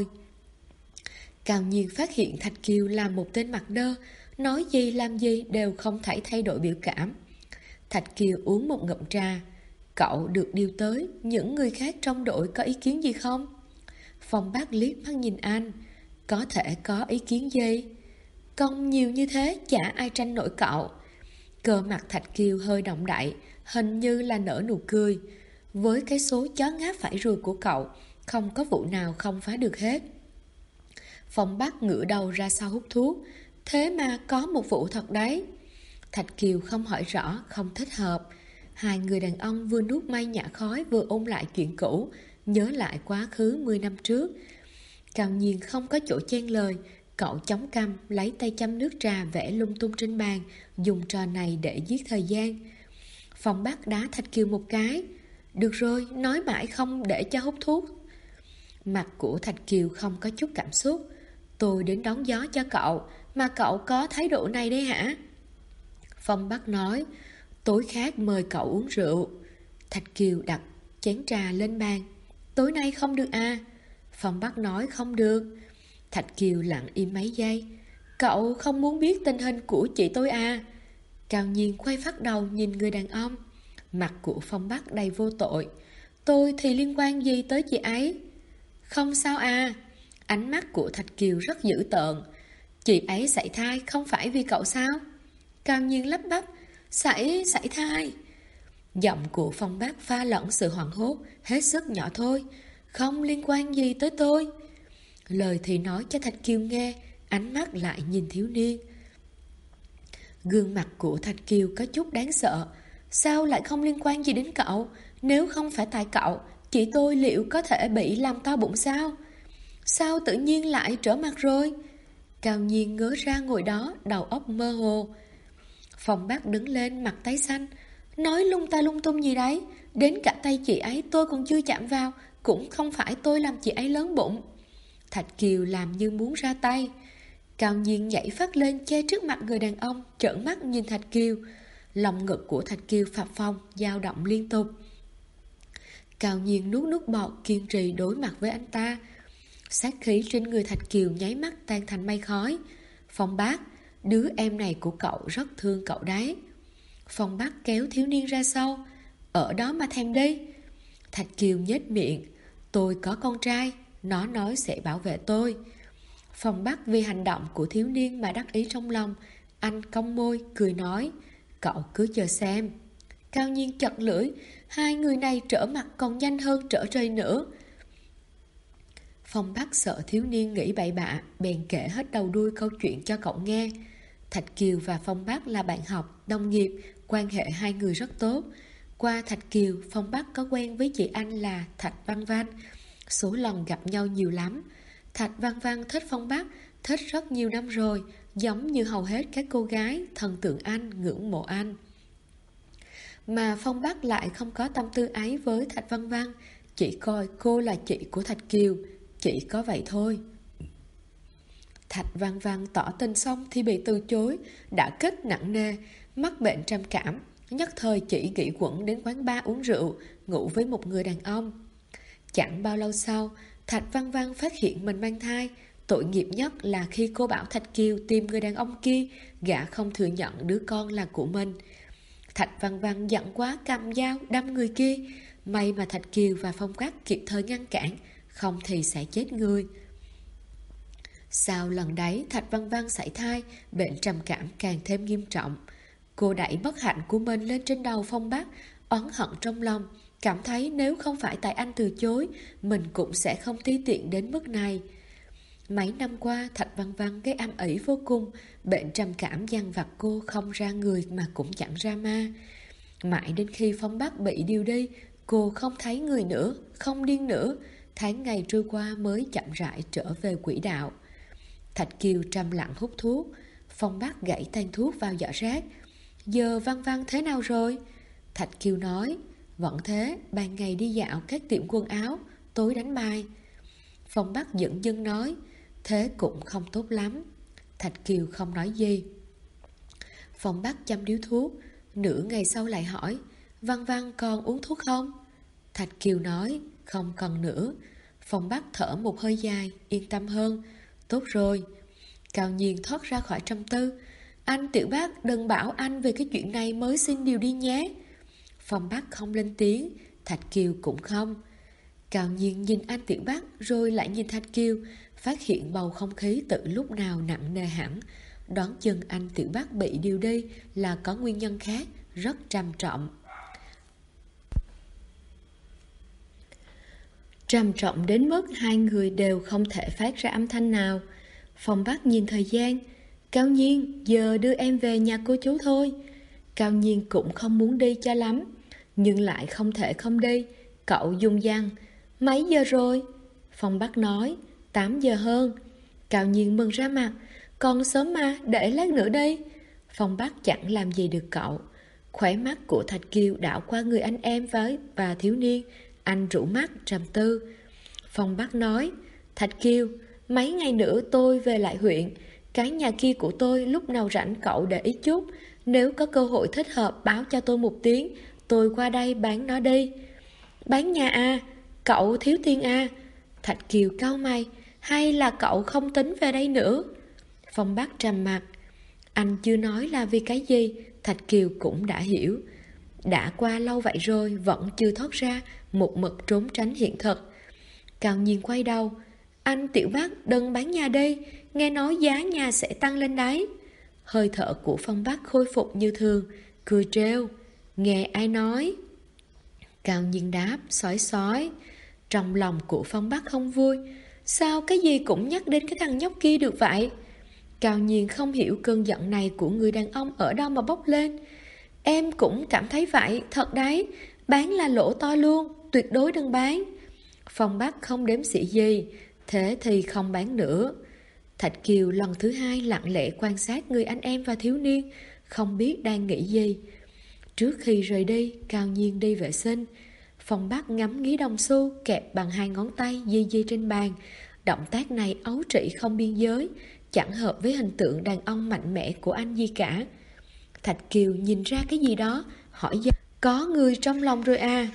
Cao Nhiên phát hiện Thạch Kiều là một tên mặt đơ, nói gì làm gì đều không thể thay đổi biểu cảm. Thạch Kiều uống một ngụm trà. Cậu được điều tới, những người khác trong đội có ý kiến gì không? Phong Bắc liếc mắt nhìn anh, có thể có ý kiến gì? Công nhiều như thế chả ai tranh nổi cậu. Cơ mặt Thạch Kiều hơi động đậy, hình như là nở nụ cười. Với cái số chó ngáp phải ruồi của cậu, không có vụ nào không phá được hết. Phong Bắc ngửa đầu ra sau hút thuốc, thế mà có một vụ thật đấy. Thạch Kiều không hỏi rõ, không thích hợp. Hai người đàn ông vừa nuốt mây nhả khói, vừa ôn lại chuyện cũ, nhớ lại quá khứ 10 năm trước. Cao Nhiên không có chỗ chen lời, cậu chống cằm, lấy tay chăm nước trà vẽ lung tung trên bàn, dùng trò này để giết thời gian. Phong Bắc đá Thạch Kiều một cái. Được rồi, nói mãi không để cho hút thuốc. Mặt của Thạch Kiều không có chút cảm xúc. Tôi đến đón gió cho cậu, mà cậu có thái độ này đấy hả? Phong Bắc nói, tối khác mời cậu uống rượu. Thạch Kiều đặt chén trà lên bàn. Tối nay không được à? Phong Bắc nói không được. Thạch Kiều lặng im mấy giây. Cậu không muốn biết tình hình của chị tôi à? Cao Nhiên quay phát đầu nhìn người đàn ông. Mặt của Phong Bắc đầy vô tội. Tôi thì liên quan gì tới chị ấy? Không sao à? Ánh mắt của Thạch Kiều rất dữ tợn. Chị ấy sảy thai không phải vì cậu sao? Cao Nhiên lắp bắp. Sảy thai. Giọng của Phong Bắc pha lẫn sự hoảng hốt, hết sức nhỏ thôi. Không liên quan gì tới tôi. Lời thì nói cho Thạch Kiều nghe, ánh mắt lại nhìn thiếu niên. Gương mặt của Thạch Kiều có chút đáng sợ. Sao lại không liên quan gì đến cậu? Nếu không phải tại cậu, chị tôi liệu có thể bị làm to bụng sao? Sao tự nhiên lại trở mặt rồi? Cao Nhiên ngớ ra ngồi đó, đầu óc mơ hồ. Phong Bắc đứng lên mặt tái xanh. Nói lung ta lung tung gì đấy? Đến cả tay chị ấy tôi còn chưa chạm vào. Cũng không phải tôi làm chị ấy lớn bụng. Thạch Kiều làm như muốn ra tay. Cao Nhiên nhảy phát lên che trước mặt người đàn ông, trợn mắt nhìn Thạch Kiều. Lòng ngực của Thạch Kiều phập phồng, dao động liên tục. Cao Nhiên nuốt nước bọt, kiên trì đối mặt với anh ta. Sát khí trên người Thạch Kiều nháy mắt tan thành mây khói. Phong Bác, đứa em này của cậu rất thương cậu đấy. Phong Bác kéo thiếu niên ra sau. Ở đó mà thèm đi. Thạch Kiều nhếch miệng. Tôi có con trai, nó nói sẽ bảo vệ tôi. Phong Bác vì hành động của thiếu niên mà đắc ý trong lòng. Anh cong môi, cười nói, cậu cứ chờ xem. Cao Nhiên chật lưỡi. Hai người này trở mặt còn nhanh hơn trở trời nữa. Phong Bắc sợ thiếu niên nghĩ bậy bạ, bèn kể hết đầu đuôi câu chuyện cho cậu nghe. Thạch Kiều và Phong Bắc là bạn học, đồng nghiệp, quan hệ hai người rất tốt. Qua Thạch Kiều, Phong Bắc có quen với chị anh là Thạch Văn Văn. Số lần gặp nhau nhiều lắm. Thạch Văn Văn thích Phong Bắc, thích rất nhiều năm rồi, giống như hầu hết các cô gái, thần tượng anh, ngưỡng mộ anh. Mà Phong Bắc lại không có tâm tư ấy với Thạch Văn Văn, chỉ coi cô là chị của Thạch Kiều, chỉ có vậy thôi. Thạch Văn Văn tỏ tình xong thì bị từ chối, đã kích nặng nề, mắc bệnh trầm cảm, nhất thời chỉ nghĩ quẩn đến quán bar uống rượu, ngủ với một người đàn ông. Chẳng bao lâu sau, Thạch Văn Văn phát hiện mình mang thai. Tội nghiệp nhất là khi cô bảo Thạch Kiều tìm người đàn ông kia, gã không thừa nhận đứa con là của mình. Thạch Văn Văn giận quá cầm dao đâm người kia. May mà Thạch Kiều và Phong Bắc kịp thời ngăn cản, không thì sẽ chết người. Sau lần đấy, Thạch Văn Văn sảy thai, bệnh trầm cảm càng thêm nghiêm trọng. Cô đẩy bất hạnh của mình lên trên đầu Phong Bắc, oán hận trong lòng, cảm thấy nếu không phải tại anh từ chối, mình cũng sẽ không ti tiện đến mức này. Mấy năm qua, Thạch Văn Văn gây âm ỉ vô cùng, bệnh trầm cảm dằn vặt cô không ra người mà cũng chẳng ra ma. Mãi đến khi Phong Bắc bị điều đi, cô không thấy người nữa, không điên nữa, tháng ngày trôi qua mới chậm rãi trở về quỹ đạo. Thạch Kiều trầm lặng hút thuốc, Phong Bắc gãy tan thuốc vào giỏ rác. Giờ Văn Văn thế nào rồi? Thạch Kiều nói, vẫn thế, ban ngày đi dạo các tiệm quần áo, tối đánh bài. Phong Bắc dửng dưng nói, thế cũng không tốt lắm. Thạch Kiều không nói gì. Phong Bắc châm điếu thuốc, nửa ngày sau lại hỏi, Văn Văn còn uống thuốc không? Thạch Kiều nói, không cần nữa. Phong Bắc thở một hơi dài, yên tâm hơn. Tốt rồi. Cao Nhiên thoát ra khỏi trầm tư. Anh Tiểu Bác đừng bảo anh về cái chuyện này mới xin điều đi nhé. Phong Bắc không lên tiếng, Thạch Kiều cũng không. Cao Nhiên nhìn anh Tiểu Bác rồi lại nhìn Thạch Kiều, phát hiện bầu không khí từ lúc nào nặng nề hẳn. Đoán chừng anh Tiểu Bác bị điều đi là có nguyên nhân khác, rất trầm trọng. Trầm trọng đến mức hai người đều không thể phát ra âm thanh nào. Phong Bắc nhìn thời gian, Cao Nhiên, giờ đưa em về nhà cô chú thôi. Cao Nhiên cũng không muốn đi cho lắm, nhưng lại không thể không đi. Cậu dùng dằng, mấy giờ rồi? Phong Bắc nói, 8 giờ hơn. Cao Nhiên mừng ra mặt, còn sớm mà, để lát nữa đi. Phong Bắc chẳng làm gì được cậu. Khóe mắt của Thạch Kiều đảo qua người anh em và thiếu niên. Anh rũ mắt trầm tư. Phong Bắc nói, Thạch Kiều, mấy ngày nữa tôi về lại huyện. Cái nhà kia của tôi lúc nào rảnh cậu để ý chút. Nếu có cơ hội thích hợp báo cho tôi một tiếng, tôi qua đây bán nó đi. Bán nhà à? Cậu thiếu tiền à? Thạch Kiều cau mày, hay là cậu không tính về đây nữa? Phong Bắc trầm mặt. Anh chưa nói là vì cái gì, Thạch Kiều cũng đã hiểu. Đã qua lâu vậy rồi vẫn chưa thoát ra, một mực trốn tránh hiện thực. Cao Nhiên quay đầu, anh Tiểu Bác đừng bán nhà đi, nghe nói giá nhà sẽ tăng lên đấy. Hơi thở của Phong Bắc khôi phục như thường, cười trêu, nghe ai nói? Cao Nhiên đáp, sói sói. Trong lòng của Phong Bắc không vui, sao cái gì cũng nhắc đến cái thằng nhóc kia được vậy? Cao Nhiên không hiểu cơn giận này của người đàn ông ở đâu mà bốc lên. Em cũng cảm thấy vậy, thật đấy, bán là lỗ to luôn, tuyệt đối đừng bán. Phong Bắc không đếm xỉa gì, thế thì không bán nữa. Thạch Kiều lần thứ hai lặng lẽ quan sát người anh em và thiếu niên, không biết đang nghĩ gì. Trước khi rời đi, Cao Nhiên đi vệ sinh. Phong Bắc ngắm nghía đồng xu kẹp bằng hai ngón tay di di trên bàn. Động tác này ấu trĩ không biên giới, chẳng hợp với hình tượng đàn ông mạnh mẽ của anh gì cả. Thạch Kiều nhìn ra cái gì đó, hỏi dần, có người trong lòng rồi à?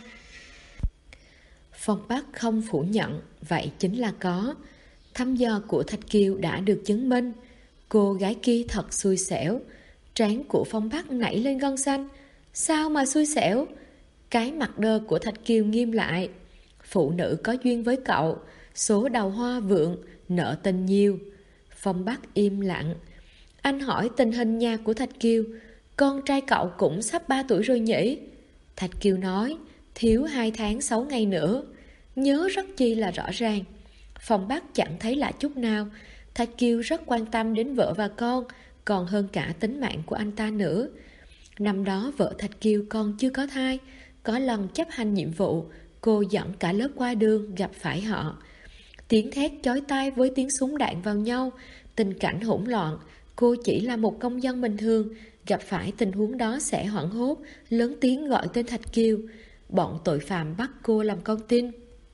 Phong Bắc không phủ nhận, vậy chính là có. Thăm dò của Thạch Kiều đã được chứng minh. Cô gái kia thật xui xẻo. Trán của Phong Bắc nảy lên gân xanh. Sao mà xui xẻo? Cái mặt đơ của Thạch Kiều nghiêm lại. Phụ nữ có duyên với cậu, số đầu hoa vượng, nợ tình nhiều. Phong Bắc im lặng. Anh hỏi tình hình nhà của Thạch Kiều. Con trai cậu cũng sắp 3 tuổi rồi nhỉ? Thạch Kiều nói, thiếu 2 tháng 6 ngày nữa. Nhớ rất chi là rõ ràng. Phong Bắc chẳng thấy lạ chút nào. Thạch Kiều rất quan tâm đến vợ và con, còn hơn cả tính mạng của anh ta nữa. Năm đó vợ Thạch Kiều còn chưa có thai. Có lần chấp hành nhiệm vụ, cô dẫn cả lớp qua đường gặp phải họ. Tiếng thét chói tai với tiếng súng đạn vào nhau, tình cảnh hỗn loạn. Cô chỉ là một công dân bình thường, gặp phải tình huống đó sẽ hoảng hốt, lớn tiếng gọi tên Thạch Kiều. Bọn tội phạm bắt cô làm con tin.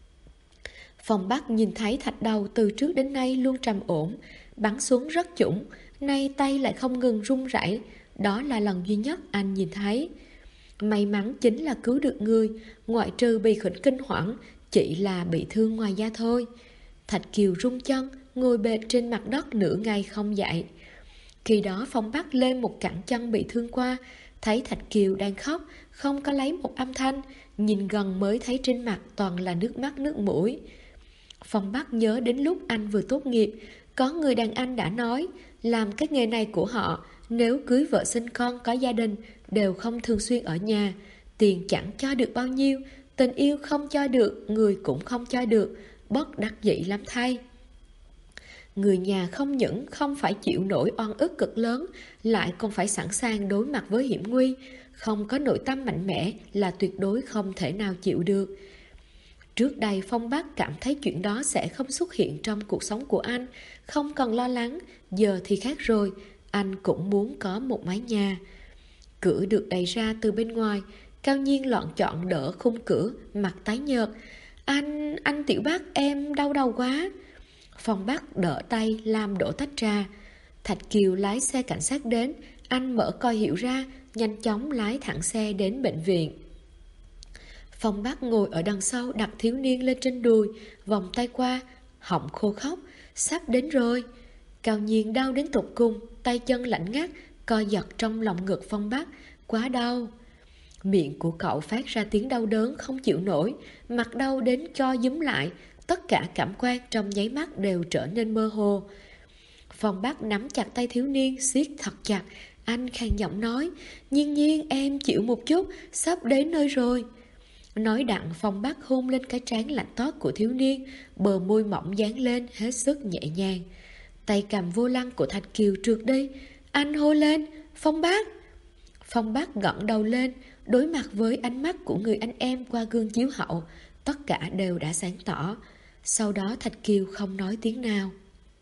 Phong Bắc nhìn thấy Thạch Đầu từ trước đến nay luôn trầm ổn, bắn xuống rất chuẩn, nay tay lại không ngừng run rẩy. Đó là lần duy nhất anh nhìn thấy. May mắn chính là cứu được người, ngoại trừ bị khẩn kinh hoảng, chỉ là bị thương ngoài da thôi. Thạch Kiều run chân, ngồi bệt trên mặt đất nửa ngày không dậy. Khi đó Phong Bắc lên một cẳng chân bị thương qua, thấy Thạch Kiều đang khóc, không có lấy một âm thanh, nhìn gần mới thấy trên mặt toàn là nước mắt nước mũi. Phong Bắc nhớ đến lúc anh vừa tốt nghiệp, có người đàn anh đã nói, làm cái nghề này của họ, nếu cưới vợ sinh con có gia đình, đều không thường xuyên ở nhà, tiền chẳng cho được bao nhiêu, tình yêu không cho được, người cũng không cho được, bất đắc dĩ lắm thay. Người nhà không những không phải chịu nổi oan ức cực lớn, lại còn phải sẵn sàng đối mặt với hiểm nguy, không có nội tâm mạnh mẽ là tuyệt đối không thể nào chịu được. Trước đây Phong Bắc cảm thấy chuyện đó sẽ không xuất hiện trong cuộc sống của anh, không cần lo lắng, giờ thì khác rồi, anh cũng muốn có một mái nhà. Cửa được đẩy ra từ bên ngoài, Cao Nhiên loạn chọn đỡ khung cửa, mặt tái nhợt. Anh Tiểu Bắc, em đau đầu quá. Phong Bắc đỡ tay làm đổ tách trà. Thạch Kiều lái xe cảnh sát đến, anh mở coi hiệu ra, nhanh chóng lái thẳng xe đến bệnh viện. Phong Bắc ngồi ở đằng sau đặt thiếu niên lên trên đùi, vòng tay qua, họng khô khóc, sắp đến rồi. Cao Nhiên đau đến tột cùng, tay chân lạnh ngắt, co giật trong lòng ngực Phong Bắc, quá đau. Miệng của cậu phát ra tiếng đau đớn không chịu nổi, mặt đau đến co giúm lại, tất cả cảm quan trong nháy mắt đều trở nên mơ hồ. Phong Bắc nắm chặt tay thiếu niên, siết thật chặt, anh khàn giọng nói, Nhiên Nhiên em chịu một chút, sắp đến nơi rồi. Nói đặng Phong Bắc hôn lên cái trán lạnh toát của thiếu niên, bờ môi mỏng dán lên hết sức nhẹ nhàng. Tay cầm vô lăng của Thạch Kiều trượt đi, anh hô lên, Phong Bắc. Phong Bắc ngẩng đầu lên, đối mặt với ánh mắt của người anh em qua gương chiếu hậu, tất cả đều đã sáng tỏ. Sau đó Thạch Kiều không nói tiếng nào.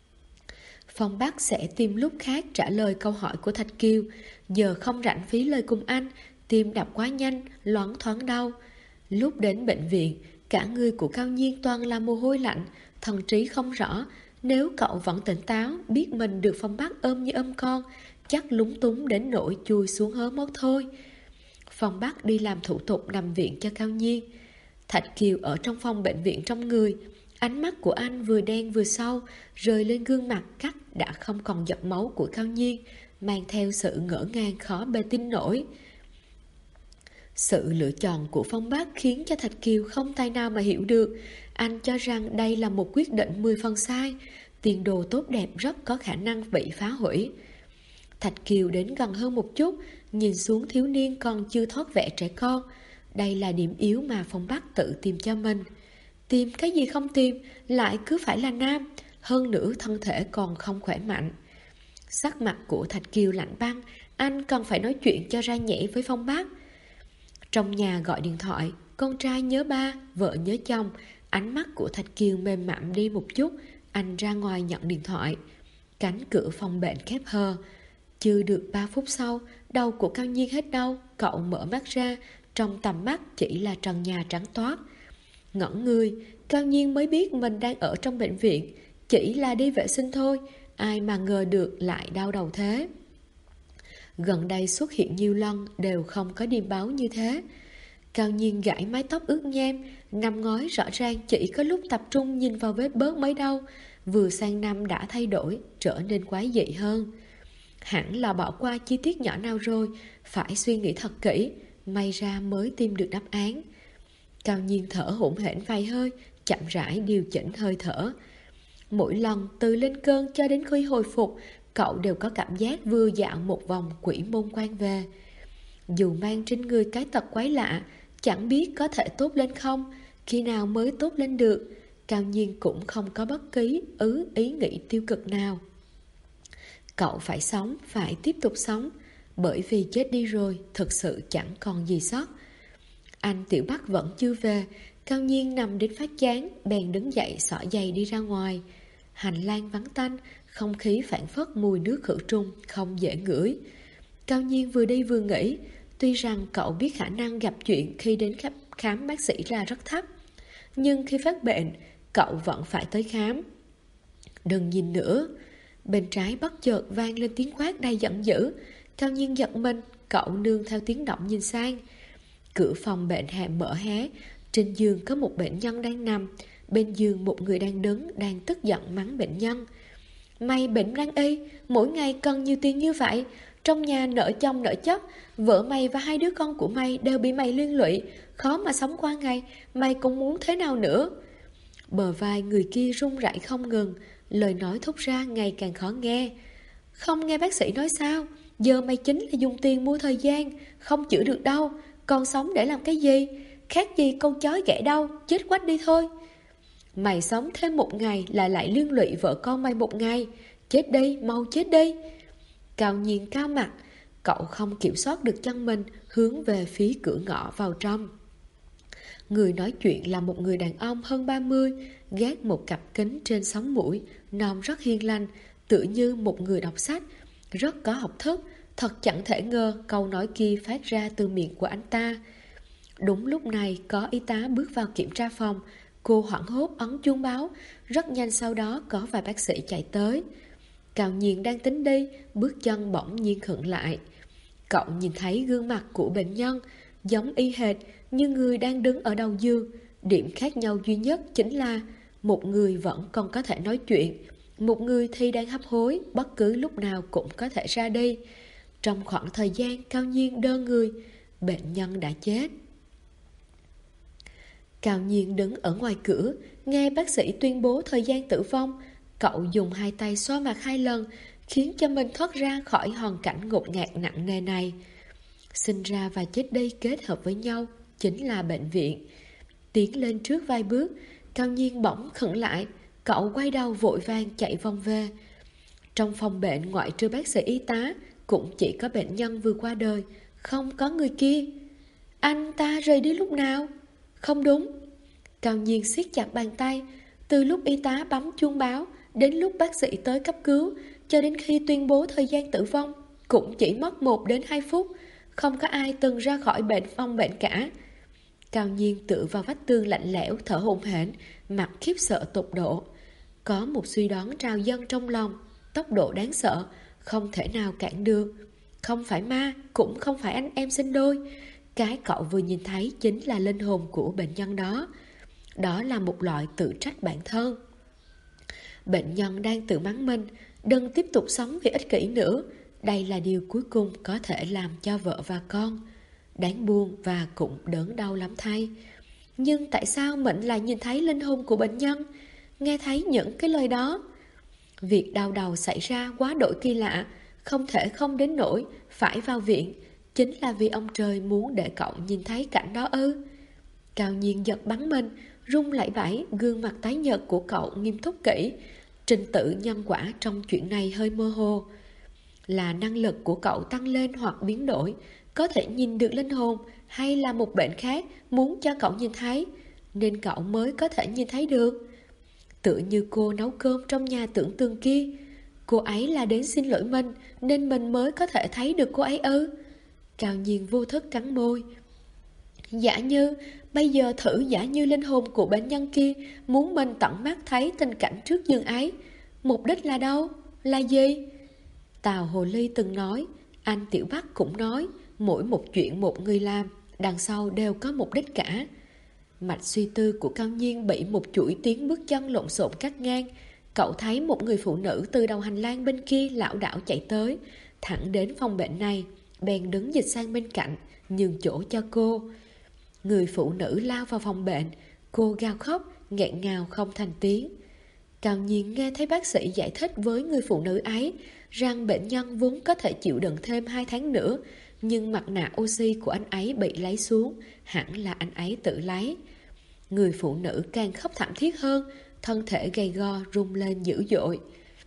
Phong Bắc sẽ tìm lúc khác trả lời câu hỏi của Thạch Kiều, giờ không rảnh phí lời cùng anh, tim đập quá nhanh, loáng thoáng đau. Lúc đến bệnh viện, cả người của Cao Nhiên toàn là mồ hôi lạnh, thần trí không rõ. Nếu cậu vẫn tỉnh táo, biết mình được Phong Bắc ôm như ôm con, chắc lúng túng đến nỗi chui xuống hố mất thôi. Phong Bắc đi làm thủ tục nằm viện cho Cao Nhiên. Thạch Kiều ở trong phòng bệnh viện trong người, ánh mắt của anh vừa đen vừa sâu, rơi lên gương mặt cắt đã không còn giọt máu của Cao Nhiên, mang theo sự ngỡ ngàng khó bề tin nổi. Sự lựa chọn của Phong Bắc khiến cho Thạch Kiều không tài nào mà hiểu được. Anh cho rằng đây là một quyết định 10 phần sai, tiền đồ tốt đẹp rất có khả năng bị phá hủy. Thạch Kiều đến gần hơn một chút, nhìn xuống thiếu niên còn chưa thoát vẻ trẻ con. Đây là điểm yếu mà Phong Bắc tự tìm cho mình. Tìm cái gì không tìm, lại cứ phải là nam, hơn nữa thân thể còn không khỏe mạnh. Sắc mặt của Thạch Kiều lạnh băng, anh cần phải nói chuyện cho ra nhẽ với Phong Bắc. Trong nhà gọi điện thoại, con trai nhớ ba, vợ nhớ chồng, ánh mắt của Thạch Kiều mềm mặn đi một chút, anh ra ngoài nhận điện thoại. Cánh cửa phòng bệnh khép hờ. Chưa được 3 phút sau, đầu của Cao Nhiên hết đau, cậu mở mắt ra, trong tầm mắt chỉ là trần nhà trắng toát. Ngẩn người, Cao Nhiên mới biết mình đang ở trong bệnh viện, chỉ là đi vệ sinh thôi, ai mà ngờ được lại đau đầu thế. Gần đây xuất hiện nhiều lần đều không có điềm báo như thế. Cao Nhiên gãi mái tóc ướt nhem, nằm ngói rõ ràng chỉ có lúc tập trung nhìn vào vết bớt mới đau, vừa sang năm đã thay đổi, trở nên quái dị hơn. Hẳn là bỏ qua chi tiết nhỏ nào rồi, phải suy nghĩ thật kỹ, may ra mới tìm được đáp án. Cao Nhiên thở hổn hển vài hơi, chậm rãi điều chỉnh hơi thở. Mỗi lần từ lên cơn cho đến khi hồi phục, cậu đều có cảm giác vừa dạo một vòng quỷ môn quan về. Dù mang trên người cái tật quái lạ, chẳng biết có thể tốt lên không, khi nào mới tốt lên được, Cao Nhiên cũng không có bất kỳ ý nghĩ tiêu cực nào. Cậu phải sống, phải tiếp tục sống, bởi vì chết đi rồi, thực sự chẳng còn gì sót. Anh Tiểu Bắc vẫn chưa về, Cao Nhiên nằm đến phát chán, bèn đứng dậy xỏ giày đi ra ngoài. Hành lang vắng tanh, không khí phảng phất mùi nước khử trùng, không dễ ngửi. Cao Nhiên vừa đi vừa nghĩ, tuy rằng cậu biết khả năng gặp chuyện khi đến khám bác sĩ là rất thấp, nhưng khi phát bệnh, cậu vẫn phải tới khám. Đừng nhìn nữa. Bên trái bất chợt vang lên tiếng quát đầy giận dữ. Cao Nhiên giật mình, cậu nương theo tiếng động nhìn sang. Cửa phòng bệnh hàm mở hé. Trên giường có một bệnh nhân đang nằm, bên giường một người đang đứng, đang tức giận mắng bệnh nhân. Mày bệnh nan y, mỗi ngày cần nhiều tiền như vậy, trong nhà nợ chồng nợ chất, vợ mày và 2 đứa con của mày đều bị mày liên lụy, khó mà sống qua ngày, mày cũng muốn thế nào nữa? Bờ vai người kia run rẩy không ngừng, lời nói thốt ra ngày càng khó nghe. Không nghe bác sĩ nói sao? Giờ mày chính là dùng tiền mua thời gian, không chữa được đâu, còn sống để làm cái gì? Khác gì con chó ghẻ đâu, chết quách đi thôi. Mày sống thêm một ngày là lại liên lụy vợ con mày một ngày. Chết đi, mau chết đi. Cao Nhiên cao mặt, cậu không kiểm soát được chân mình, hướng về phía cửa ngõ vào trong. Người nói chuyện là một người đàn ông hơn 30, gác một cặp kính trên sống mũi, nòm rất hiền lành, tựa như một người đọc sách, rất có học thức. Thật chẳng thể ngờ câu nói kia phát ra từ miệng của anh ta. Đúng lúc này có y tá bước vào kiểm tra phòng. Cô hoảng hốt ấn chuông báo. Rất nhanh sau đó có vài bác sĩ chạy tới. Cao Nhiên đang tính đi, bước chân bỗng nhiên khựng lại. Cậu nhìn thấy gương mặt của bệnh nhân, giống y hệt như người đang đứng ở đầu giường. Điểm khác nhau duy nhất chính là một người vẫn còn có thể nói chuyện, một người thì đang hấp hối, bất cứ lúc nào cũng có thể ra đi. Trong khoảng thời gian Cao Nhiên đơ người, bệnh nhân đã chết. Cao Nhiên đứng ở ngoài cửa, nghe bác sĩ tuyên bố thời gian tử vong. Cậu dùng 2 tay xoa mặt 2 lần, khiến cho mình thoát ra khỏi hoàn cảnh ngột ngạt nặng nề này. Sinh ra và chết đi kết hợp với nhau chính là bệnh viện. Tiến lên trước vài bước, Cao Nhiên bỗng khựng lại. Cậu quay đầu vội vàng chạy vòng về. Trong phòng bệnh ngoại trừ bác sĩ y tá, cũng chỉ có bệnh nhân vừa qua đời, không có người kia. Anh ta rời đi lúc nào? Không đúng. Cao Nhiên siết chặt bàn tay. Từ lúc y tá bấm chuông báo đến lúc bác sĩ tới cấp cứu, cho đến khi tuyên bố thời gian tử vong, cũng chỉ mất 1 đến 2 phút. Không có ai từng ra khỏi phòng bệnh cả. Cao Nhiên tựa vào vách tường lạnh lẽo, thở hổn hển, mặt khiếp sợ tột độ. Có một suy đoán trào dâng trong lòng. Tốc độ đáng sợ, không thể nào cản được. Không phải ma, cũng không phải anh em sinh đôi. Cái cậu vừa nhìn thấy chính là linh hồn của bệnh nhân đó. Đó là một loại tự trách bản thân. Bệnh nhân đang tự mắng mình, đừng tiếp tục sống vì ích kỷ nữa. Đây là điều cuối cùng có thể làm cho vợ và con. Đáng buồn và cũng đớn đau lắm thay. Nhưng tại sao mình lại nhìn thấy linh hồn của bệnh nhân, nghe thấy những cái lời đó? Việc đau đầu xảy ra quá đổi kỳ lạ, không thể không đến nỗi phải vào viện. Chính là vì ông trời muốn để cậu nhìn thấy cảnh đó ư? Cao Nhiên giật bắn mình, run lẩy bẩy, gương mặt tái nhợt của cậu nghiêm túc kỹ. Trình tự nhân quả trong chuyện này hơi mơ hồ. Là năng lực của cậu tăng lên hoặc biến đổi, có thể nhìn được linh hồn, hay là một bệnh khác muốn cho cậu nhìn thấy, nên cậu mới có thể nhìn thấy được? Tựa như cô nấu cơm trong nhà tưởng tượng kia, cô ấy là đến xin lỗi mình, nên mình mới có thể thấy được cô ấy ư? Cao Nhiên vô thức cắn môi. Giả như, bây giờ thử giả như linh hồn của bệnh nhân kia muốn mình tận mắt thấy tình cảnh trước giường ấy. Mục đích là đâu? Là gì? Tào Hồ Ly từng nói, anh Tiểu Bắc cũng nói, mỗi một chuyện một người làm, đằng sau đều có mục đích cả. Mạch suy tư của Cao Nhiên bị một chuỗi tiếng bước chân lộn xộn cắt ngang. Cậu thấy một người phụ nữ từ đầu hành lang bên kia lảo đảo chạy tới, thẳng đến phòng bệnh này, bèn đứng dịch sang bên cạnh, nhường chỗ cho cô. Người phụ nữ lao vào phòng bệnh, cô gào khóc, nghẹn ngào không thành tiếng. Cao Nhiên nghe thấy bác sĩ giải thích với người phụ nữ ấy rằng bệnh nhân vốn có thể chịu đựng thêm 2 tháng nữa, nhưng mặt nạ oxy của anh ấy bị lấy xuống, hẳn là anh ấy tự lấy. Người phụ nữ càng khóc thảm thiết hơn, thân thể gầy go rung lên dữ dội.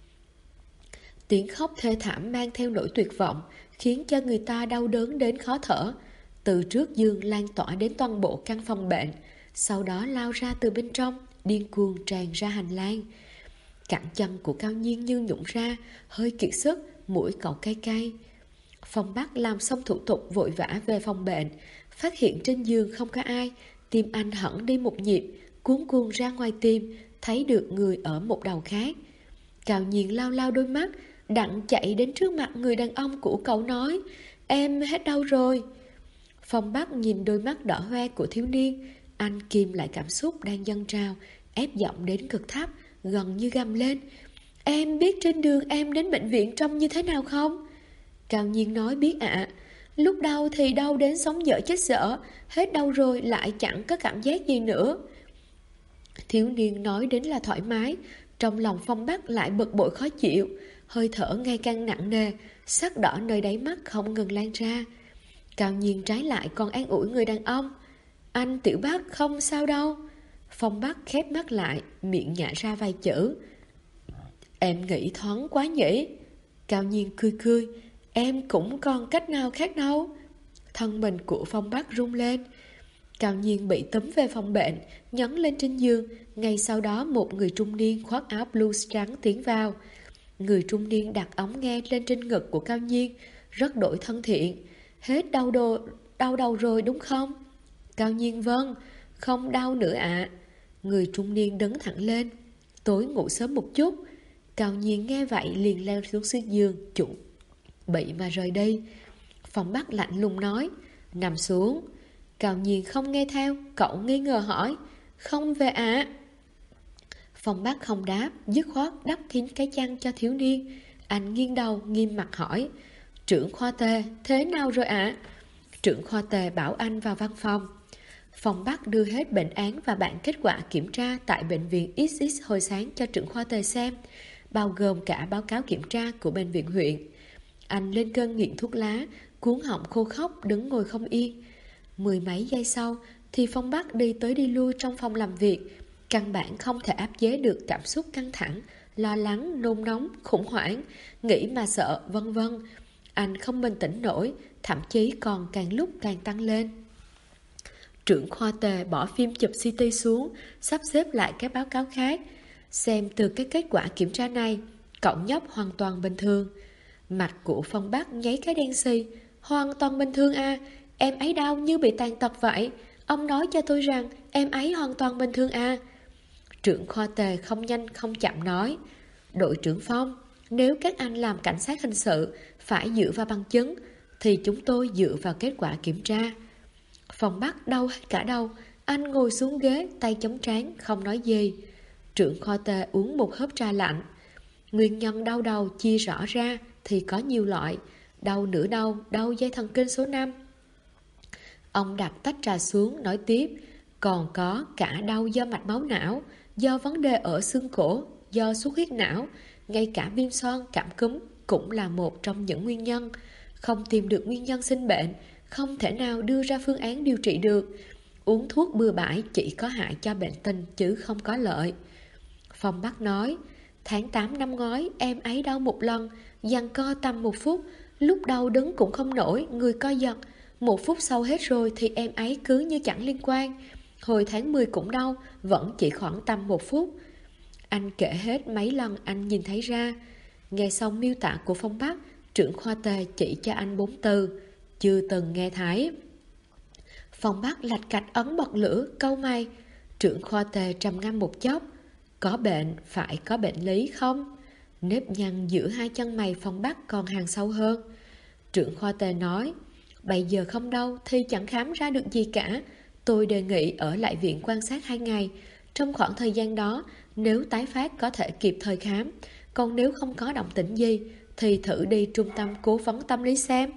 Tiếng khóc thê thảm mang theo nỗi tuyệt vọng, khiến cho người ta đau đớn đến khó thở. Từ trước giường lan tỏa đến toàn bộ căn phòng bệnh, sau đó lao ra từ bên trong, điên cuồng tràn ra hành lang. Cẳng chân của Cao Nhiên như nhũn ra, hơi kiệt sức, mũi cậu cay cay. Phong Bắc làm xong thủ tục vội vã về phòng bệnh, phát hiện trên giường không có ai, tim anh hẳn đi một nhịp, cuống cuồng ra ngoài tim, thấy được người ở một đầu khác. Cao Nhiên lau lau đôi mắt, đặng chạy đến trước mặt người đàn ông của cậu nói: "Em hết đau rồi." Phong Bắc nhìn đôi mắt đỏ hoe của thiếu niên, anh kìm lại cảm xúc đang dâng trào, ép giọng đến cực thấp, gần như gầm lên: "Em biết trên đường em đến bệnh viện trông như thế nào không?" Cao Nhiên nói: "Biết ạ." "Lúc đau thì đau đến sống dở chết dở, hết đau rồi lại chẳng có cảm giác gì nữa." Thiếu niên nói đến là thoải mái, trong lòng Phong Bắc lại bực bội khó chịu, hơi thở ngày càng nặng nề, sắc đỏ nơi đáy mắt không ngừng lan ra. Cao Nhiên trái lại còn an ủi người đàn ông: "Anh Tiểu Bắc không sao đâu." Phong Bắc khép mắt lại, miệng nhả ra vài chữ: "Em nghĩ thoáng quá nhỉ?" Cao Nhiên cười cười: "Em cũng còn cách nào khác đâu." Thân mình của Phong Bắc rung lên. Cao Nhiên bị túm về phòng bệnh, nhấn lên trên giường. Ngay sau đó một người trung niên khoác áo blues trắng tiến vào. Người trung niên đặt ống nghe lên trên ngực của Cao Nhiên, rất đổi thân thiện: "Hết đau đầu rồi đúng không?" Cao Nhiên: "Vâng, không đau nữa ạ." Người trung niên đứng thẳng lên: "Tối ngủ sớm một chút." Cao Nhiên nghe vậy liền leo xuống giường, chuẩn bị mà rời đi. Phong Bắc lạnh lùng nói: "Nằm xuống." Cao Nhiên không nghe theo, cậu nghi ngờ hỏi: "Không về ạ?" Phong Bắc không đáp, dứt khoát đắp kín cái chăn cho thiếu niên. Anh nghiêng đầu nghiêm mặt hỏi: "Trưởng khoa tề, thế nào rồi ạ?" Trưởng khoa tề bảo anh vào văn phòng. Phong Bắc đưa hết bệnh án và bản kết quả kiểm tra tại bệnh viện XX hồi sáng cho trưởng khoa tề xem, bao gồm cả báo cáo kiểm tra của bệnh viện huyện. Anh lên cơn nghiện thuốc lá, cuống họng khô khóc đứng ngồi không yên. 10 mấy giây sau thì Phong Bắc đi tới đi lui trong phòng làm việc, căn bản không thể áp chế được cảm xúc căng thẳng, lo lắng, nôn nóng, khủng hoảng, nghĩ mà sợ, vân vân. Anh không bình tĩnh nổi, thậm chí còn càng lúc càng tăng lên. Trưởng khoa tề bỏ phim chụp CT xuống, sắp xếp lại các báo cáo khác. Xem từ cái kết quả kiểm tra này, cậu nhóc hoàn toàn bình thường. Mặt của Phong Bắc nháy cái đen xì: "Hoàn toàn bình thường à? Em ấy đau như bị tàn tật vậy. Ông nói cho tôi rằng em ấy hoàn toàn bình thường à?" Trưởng khoa tề không nhanh không chậm nói: "Đội trưởng Phong, nếu các anh làm cảnh sát hình sự phải dựa vào bằng chứng, thì chúng tôi dựa vào kết quả kiểm tra." Phong Bắc đau hết cả đầu, anh ngồi xuống ghế, tay chống trán, không nói gì. Trưởng khoa tề uống một hớp trà lạnh. Nguyên nhân đau đầu chia rõ ra thì có nhiều loại: đau nửa đầu, đau dây thần kinh số 5. Ông đặt tách trà xuống nói tiếp: "Còn có cả đau do mạch máu não, do vấn đề ở xương cổ, do xuất huyết não, ngay cả viêm xoang, cảm cúm cũng là một trong những nguyên nhân. Không tìm được nguyên nhân sinh bệnh, không thể nào đưa ra phương án điều trị được. Uống thuốc bừa bãi chỉ có hại cho bệnh tình chứ không có lợi." Phong Bắc nói: "Tháng 8 năm ngoái em ấy đau một lần, giằng co tầm 1 phút, lúc đau đứng cũng không nổi, người co giật. 1 phút sau hết rồi thì em ấy cứ như chẳng liên quan. Hồi tháng 10 cũng đau, vẫn chỉ khoảng tầm 1 phút." Anh kể hết mấy lần anh nhìn thấy ra. Nghe xong miêu tả của Phong Bắc, trưởng khoa tề chỉ cho anh 4 từ: "Chưa từng nghe thấy." Phong Bắc lạch cạch ấn bật lửa, cau mày. Trưởng khoa tề trầm ngâm một chốc: "Có bệnh, phải có bệnh lý không?" Nếp nhăn giữa hai chân mày Phong Bắc còn hàng sâu hơn. Trưởng khoa tề nói: "Bây giờ không đâu thì chẳng khám ra được gì cả. Tôi đề nghị ở lại viện quan sát 2 ngày. Trong khoảng thời gian đó, nếu tái phát có thể kịp thời khám. Còn nếu không có động tĩnh gì thì thử đi trung tâm cố vấn tâm lý xem."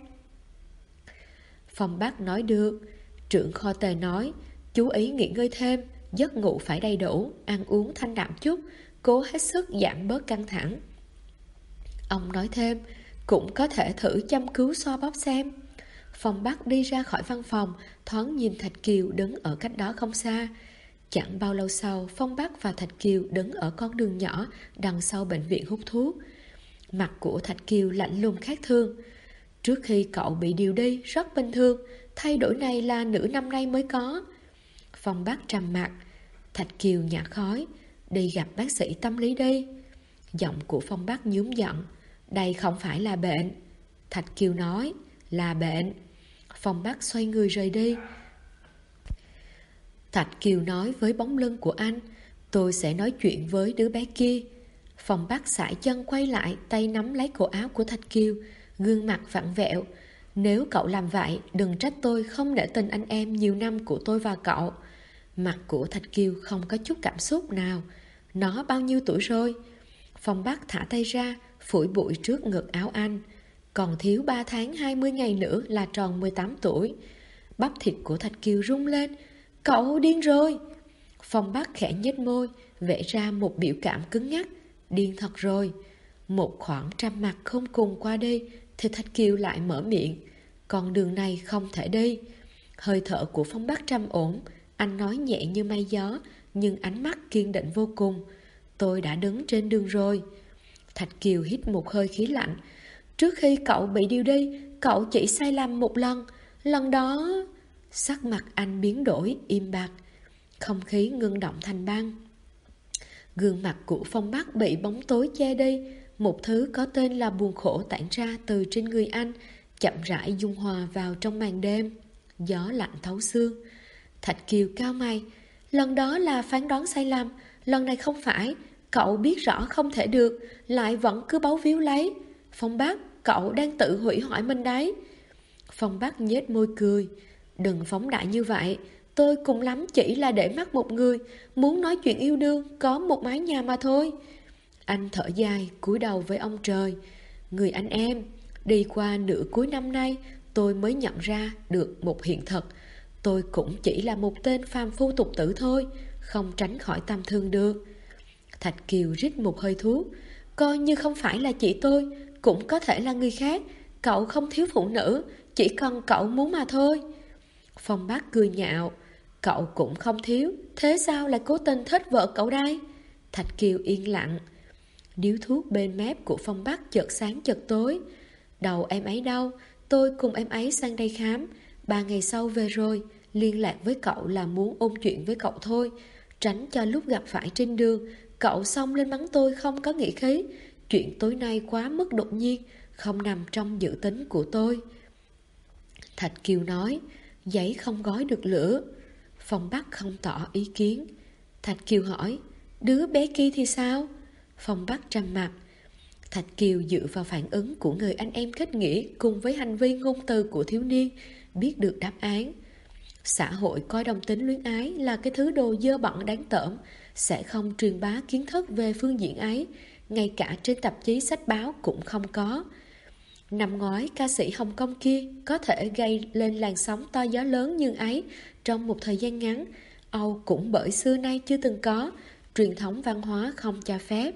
Phong Bắc nói được. Trưởng khoa tề nói: "Chú ý nghỉ ngơi thêm, giấc ngủ phải đầy đủ, ăn uống thanh đạm chút, cố hết sức giảm bớt căng thẳng." Ông nói thêm: "Cũng có thể thử châm cứu xoa bóp xem." Phong Bắc đi ra khỏi văn phòng, thoáng nhìn Thạch Kiều đứng ở cách đó không xa. Chẳng bao lâu sau, Phong Bắc và Thạch Kiều đứng ở con đường nhỏ đằng sau bệnh viện hút thuốc. Mặt của Thạch Kiều lạnh lùng khác thường: "Trước khi cậu bị điều đi rất bình thường, thay đổi này là nửa năm nay mới có." Phong Bắc trầm mặt. Thạch Kiều nhả khói: "Đi gặp bác sĩ tâm lý đi." Giọng của Phong Bắc nhúm giận: "Đây không phải là bệnh." Thạch Kiều nói, là bệnh. Phong Bắc xoay người rời đi. Thạch Kiều nói với bóng lưng của anh, tôi sẽ nói chuyện với đứa bé kia. Phong Bắc sải chân quay lại, tay nắm lấy cổ áo của Thạch Kiều, gương mặt vặn vẹo. Nếu cậu làm vậy, đừng trách tôi không nể tình anh em nhiều năm của tôi và cậu. Mặt của Thạch Kiều không có chút cảm xúc nào. Nó bao nhiêu tuổi rồi? Phong Bắc thả tay ra, phủi bụi trước ngực áo anh. Còn thiếu 3 tháng 20 ngày nữa là tròn 18 tuổi. Bắp thịt của Thạch Kiều rung lên. Cậu điên rồi. Phong Bắc khẽ nhếch môi, vẽ ra một biểu cảm cứng ngắc. Điên thật rồi. Một khoảng trầm mặc không cùng qua đi, thì Thạch Kiều lại mở miệng. Con đường này không thể đi. Hơi thở của Phong Bắc trầm ổn. Anh nói nhẹ như mây gió, nhưng ánh mắt kiên định vô cùng. Tôi đã đứng trên đường rồi. Thạch Kiều hít một hơi khí lạnh. Trước khi cậu bị điều đi, cậu chỉ sai lầm một lần. Lần đó... Sắc mặt anh biến đổi, im bặt. Không khí ngưng động thành băng. Gương mặt của Phong Bắc bị bóng tối che đi. Một thứ có tên là buồn khổ tản ra từ trên người anh, chậm rãi dung hòa vào trong màn đêm. Gió lạnh thấu xương. Thạch Kiều cao mày. Lần đó là phán đoán sai lầm. Lần này không phải. Cậu biết rõ không thể được, lại vẫn cứ bấu víu lấy. Phong Bắc, cậu đang tự hủy hoại mình đấy. Phong Bắc nhếch môi cười. Đừng phóng đại như vậy. Tôi cùng lắm chỉ là để mắt một người, muốn nói chuyện yêu đương, có một mái nhà mà thôi. Anh thở dài, cúi đầu với ông trời. Người anh em, đi qua nửa cuối năm nay, tôi mới nhận ra được một hiện thực. Tôi cũng chỉ là một tên phàm phu tục tử thôi, không tránh khỏi tâm thương được. Thạch Kiều rít một hơi thuốc. Coi như không phải là chị tôi, cũng có thể là người khác. Cậu không thiếu phụ nữ, chỉ cần cậu muốn mà thôi. Phong Bắc cười nhạo. Cậu cũng không thiếu, thế sao lại cố tình thích vợ cậu đây? Thạch Kiều yên lặng. Điếu thuốc bên mép của Phong Bắc chợt sáng chợt tối. Đầu em ấy đâu? Tôi cùng em ấy sang đây khám. 3 ngày sau về rồi. Liên lạc với cậu là muốn ôn chuyện với cậu thôi, tránh cho lúc gặp phải trên đường cậu xông lên mắng tôi không có nghĩa khí. Chuyện tối nay quá mức đột nhiên, không nằm trong dự tính của tôi. Thạch Kiều nói. Giấy không gói được lửa. Phong Bắc không tỏ ý kiến. Thạch Kiều hỏi. Đứa bé kia thì sao? Phong Bắc trầm mặt. Thạch Kiều dựa vào phản ứng của người anh em kết nghĩa cùng với hành vi ngôn từ của thiếu niên, biết được đáp án. Xã hội coi đồng tính luyến ái là cái thứ đồ dơ bẩn đáng tởm, sẽ không truyền bá kiến thức về phương diện ấy, ngay cả trên tạp chí sách báo cũng không có. Năm ngoái, ca sĩ Hồng Kông kia có thể gây lên làn sóng to gió lớn như ấy trong một thời gian ngắn. Âu cũng bởi xưa nay chưa từng có, truyền thống văn hóa không cho phép.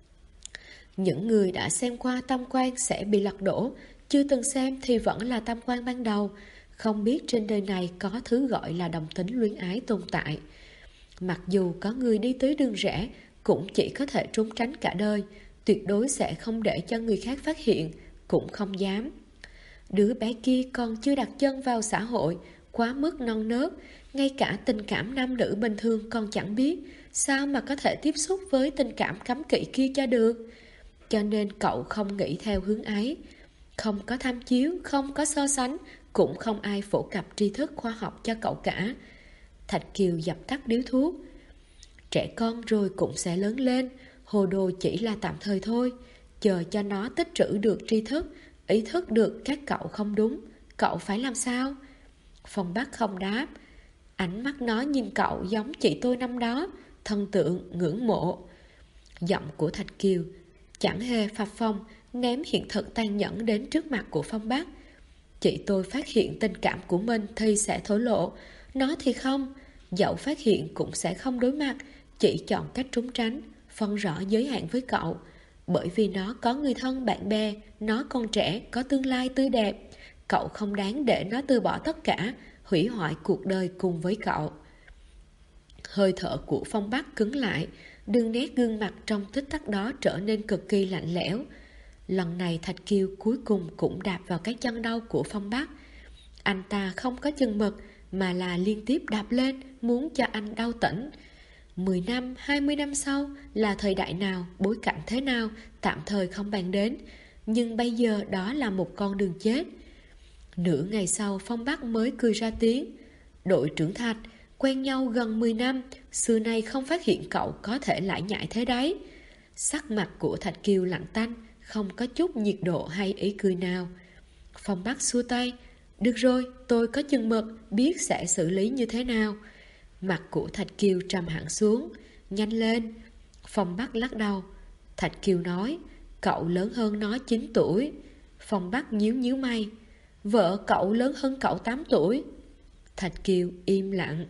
Những người đã xem qua tam quan sẽ bị lật đổ, chưa từng xem thì vẫn là tam quan ban đầu, không biết trên đời này có thứ gọi là đồng tính luyến ái tồn tại. Mặc dù có người đi tới đường rẽ, cũng chỉ có thể trốn tránh cả đời, tuyệt đối sẽ không để cho người khác phát hiện, cũng không dám. Đứa bé kia còn chưa đặt chân vào xã hội, quá mức non nớt, ngay cả tình cảm nam nữ bình thường còn chẳng biết, sao mà có thể tiếp xúc với tình cảm cấm kỵ kia cho được. Cho nên cậu không nghĩ theo hướng ấy. Không có tham chiếu, không có so sánh, cũng không ai phổ cập tri thức khoa học cho cậu cả. Thạch Kiều dập tắt điếu thuốc. Trẻ con rồi cũng sẽ lớn lên, hồ đồ chỉ là tạm thời thôi. Chờ cho nó tích trữ được tri thức, ý thức được các cậu không đúng, cậu phải làm sao? Phong Bắc không đáp. Ánh mắt nó nhìn cậu giống chị tôi năm đó, thần tượng, ngưỡng mộ. Giọng của Thạch Kiều chẳng hề phập phồng, ném hiện thực tàn nhẫn đến trước mặt của Phong Bắc. Chị tôi phát hiện tình cảm của mình thì sẽ thổ lộ, nó thì không. Dẫu phát hiện cũng sẽ không đối mặt, chỉ chọn cách trốn tránh, phân rõ giới hạn với cậu. Bởi vì nó có người thân bạn bè, nó còn trẻ, có tương lai tươi đẹp. Cậu không đáng để nó từ bỏ tất cả, hủy hoại cuộc đời cùng với cậu. Hơi thở của Phong Bắc cứng lại, đường nét gương mặt trong tích tắc đó trở nên cực kỳ lạnh lẽo. Lần này Thạch Kiều cuối cùng cũng đạp vào cái chân đau của Phong Bắc. Anh ta không có chừng mực, mà là liên tiếp đạp lên, muốn cho anh đau tỉnh. 10 năm, 20 năm sau là thời đại nào, bối cảnh thế nào, tạm thời không bàn đến. nhưng bây giờ đó là một con đường chết. Nửa ngày sau Phong Bắc mới cười ra tiếng. Đội trưởng Thạch, quen nhau gần 10 năm, xưa nay không phát hiện cậu có thể lải nhải thế đấy. Sắc mặt của Thạch Kiều lạnh tanh, không có chút nhiệt độ hay ý cười nào. Phong Bắc xua tay. Được rồi, tôi có chừng mực, biết sẽ xử lý như thế nào. Mặt của Thạch Kiều trầm hẳn xuống. Nhanh lên. Phong Bắc lắc đầu. Thạch Kiều nói, cậu lớn hơn nó 9 tuổi. Phong Bắc nhíu nhíu mày. Vợ cậu lớn hơn cậu 8 tuổi. Thạch Kiều im lặng.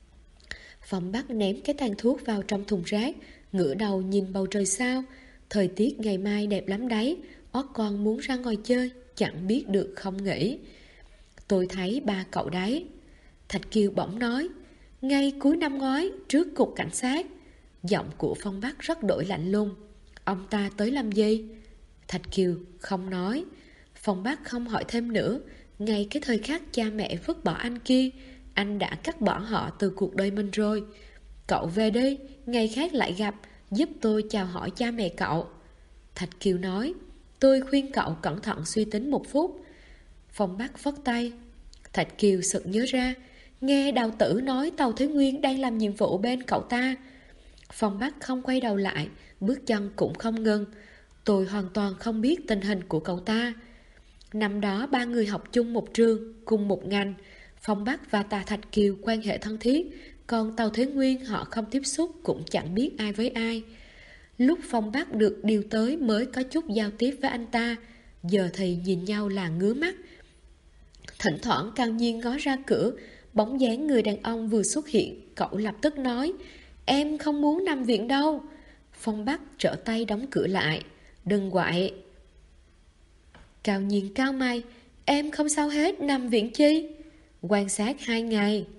Phong Bắc ném cái tàn thuốc vào trong thùng rác, ngửa đầu nhìn bầu trời sao. Thời tiết ngày mai đẹp lắm đấy, ót con muốn ra ngoài chơi, chẳng biết được không nghỉ. Tôi thấy ba cậu đấy. Thạch Kiều bỗng nói, ngay cuối năm ngoái, trước cục cảnh sát. Giọng của Phong Bắc rất đổi lạnh lùng. Ông ta tới làm gì? Thạch Kiều không nói. Phong Bắc không hỏi thêm nữa. Ngay cái thời khắc cha mẹ vứt bỏ anh kia, anh đã cắt bỏ họ từ cuộc đời mình rồi. Cậu về đi, ngày khác lại gặp, giúp tôi chào hỏi cha mẹ cậu. Thạch Kiều nói, tôi khuyên cậu cẩn thận suy tính một phút. Phong Bắc phất tay. Thạch Kiều sực nhớ ra, nghe Đào Tử nói Tàu Thế Nguyên đang làm nhiệm vụ bên cậu ta. Phong Bắc không quay đầu lại, bước chân cũng không ngừng. Tôi hoàn toàn không biết tình hình của cậu ta. Năm đó ba người học chung một trường, cùng một ngành. Phong Bắc và Tà Thạch Kiều quan hệ thân thiết, còn Tàu Thế Nguyên họ không tiếp xúc, cũng chẳng biết ai với ai. Lúc Phong Bắc được điều tới mới có chút giao tiếp với anh ta, giờ thì nhìn nhau là ngứa mắt. Thỉnh thoảng Cao Nhiên ngó ra cửa, bóng dáng người đàn ông vừa xuất hiện, cậu lập tức nói, em không muốn nằm viện đâu. Phong Bắc trở tay đóng cửa lại. Đừng quậy. Cao Nhiên cao mày, em không sao hết, nằm viện chi? Quan sát 2 ngày.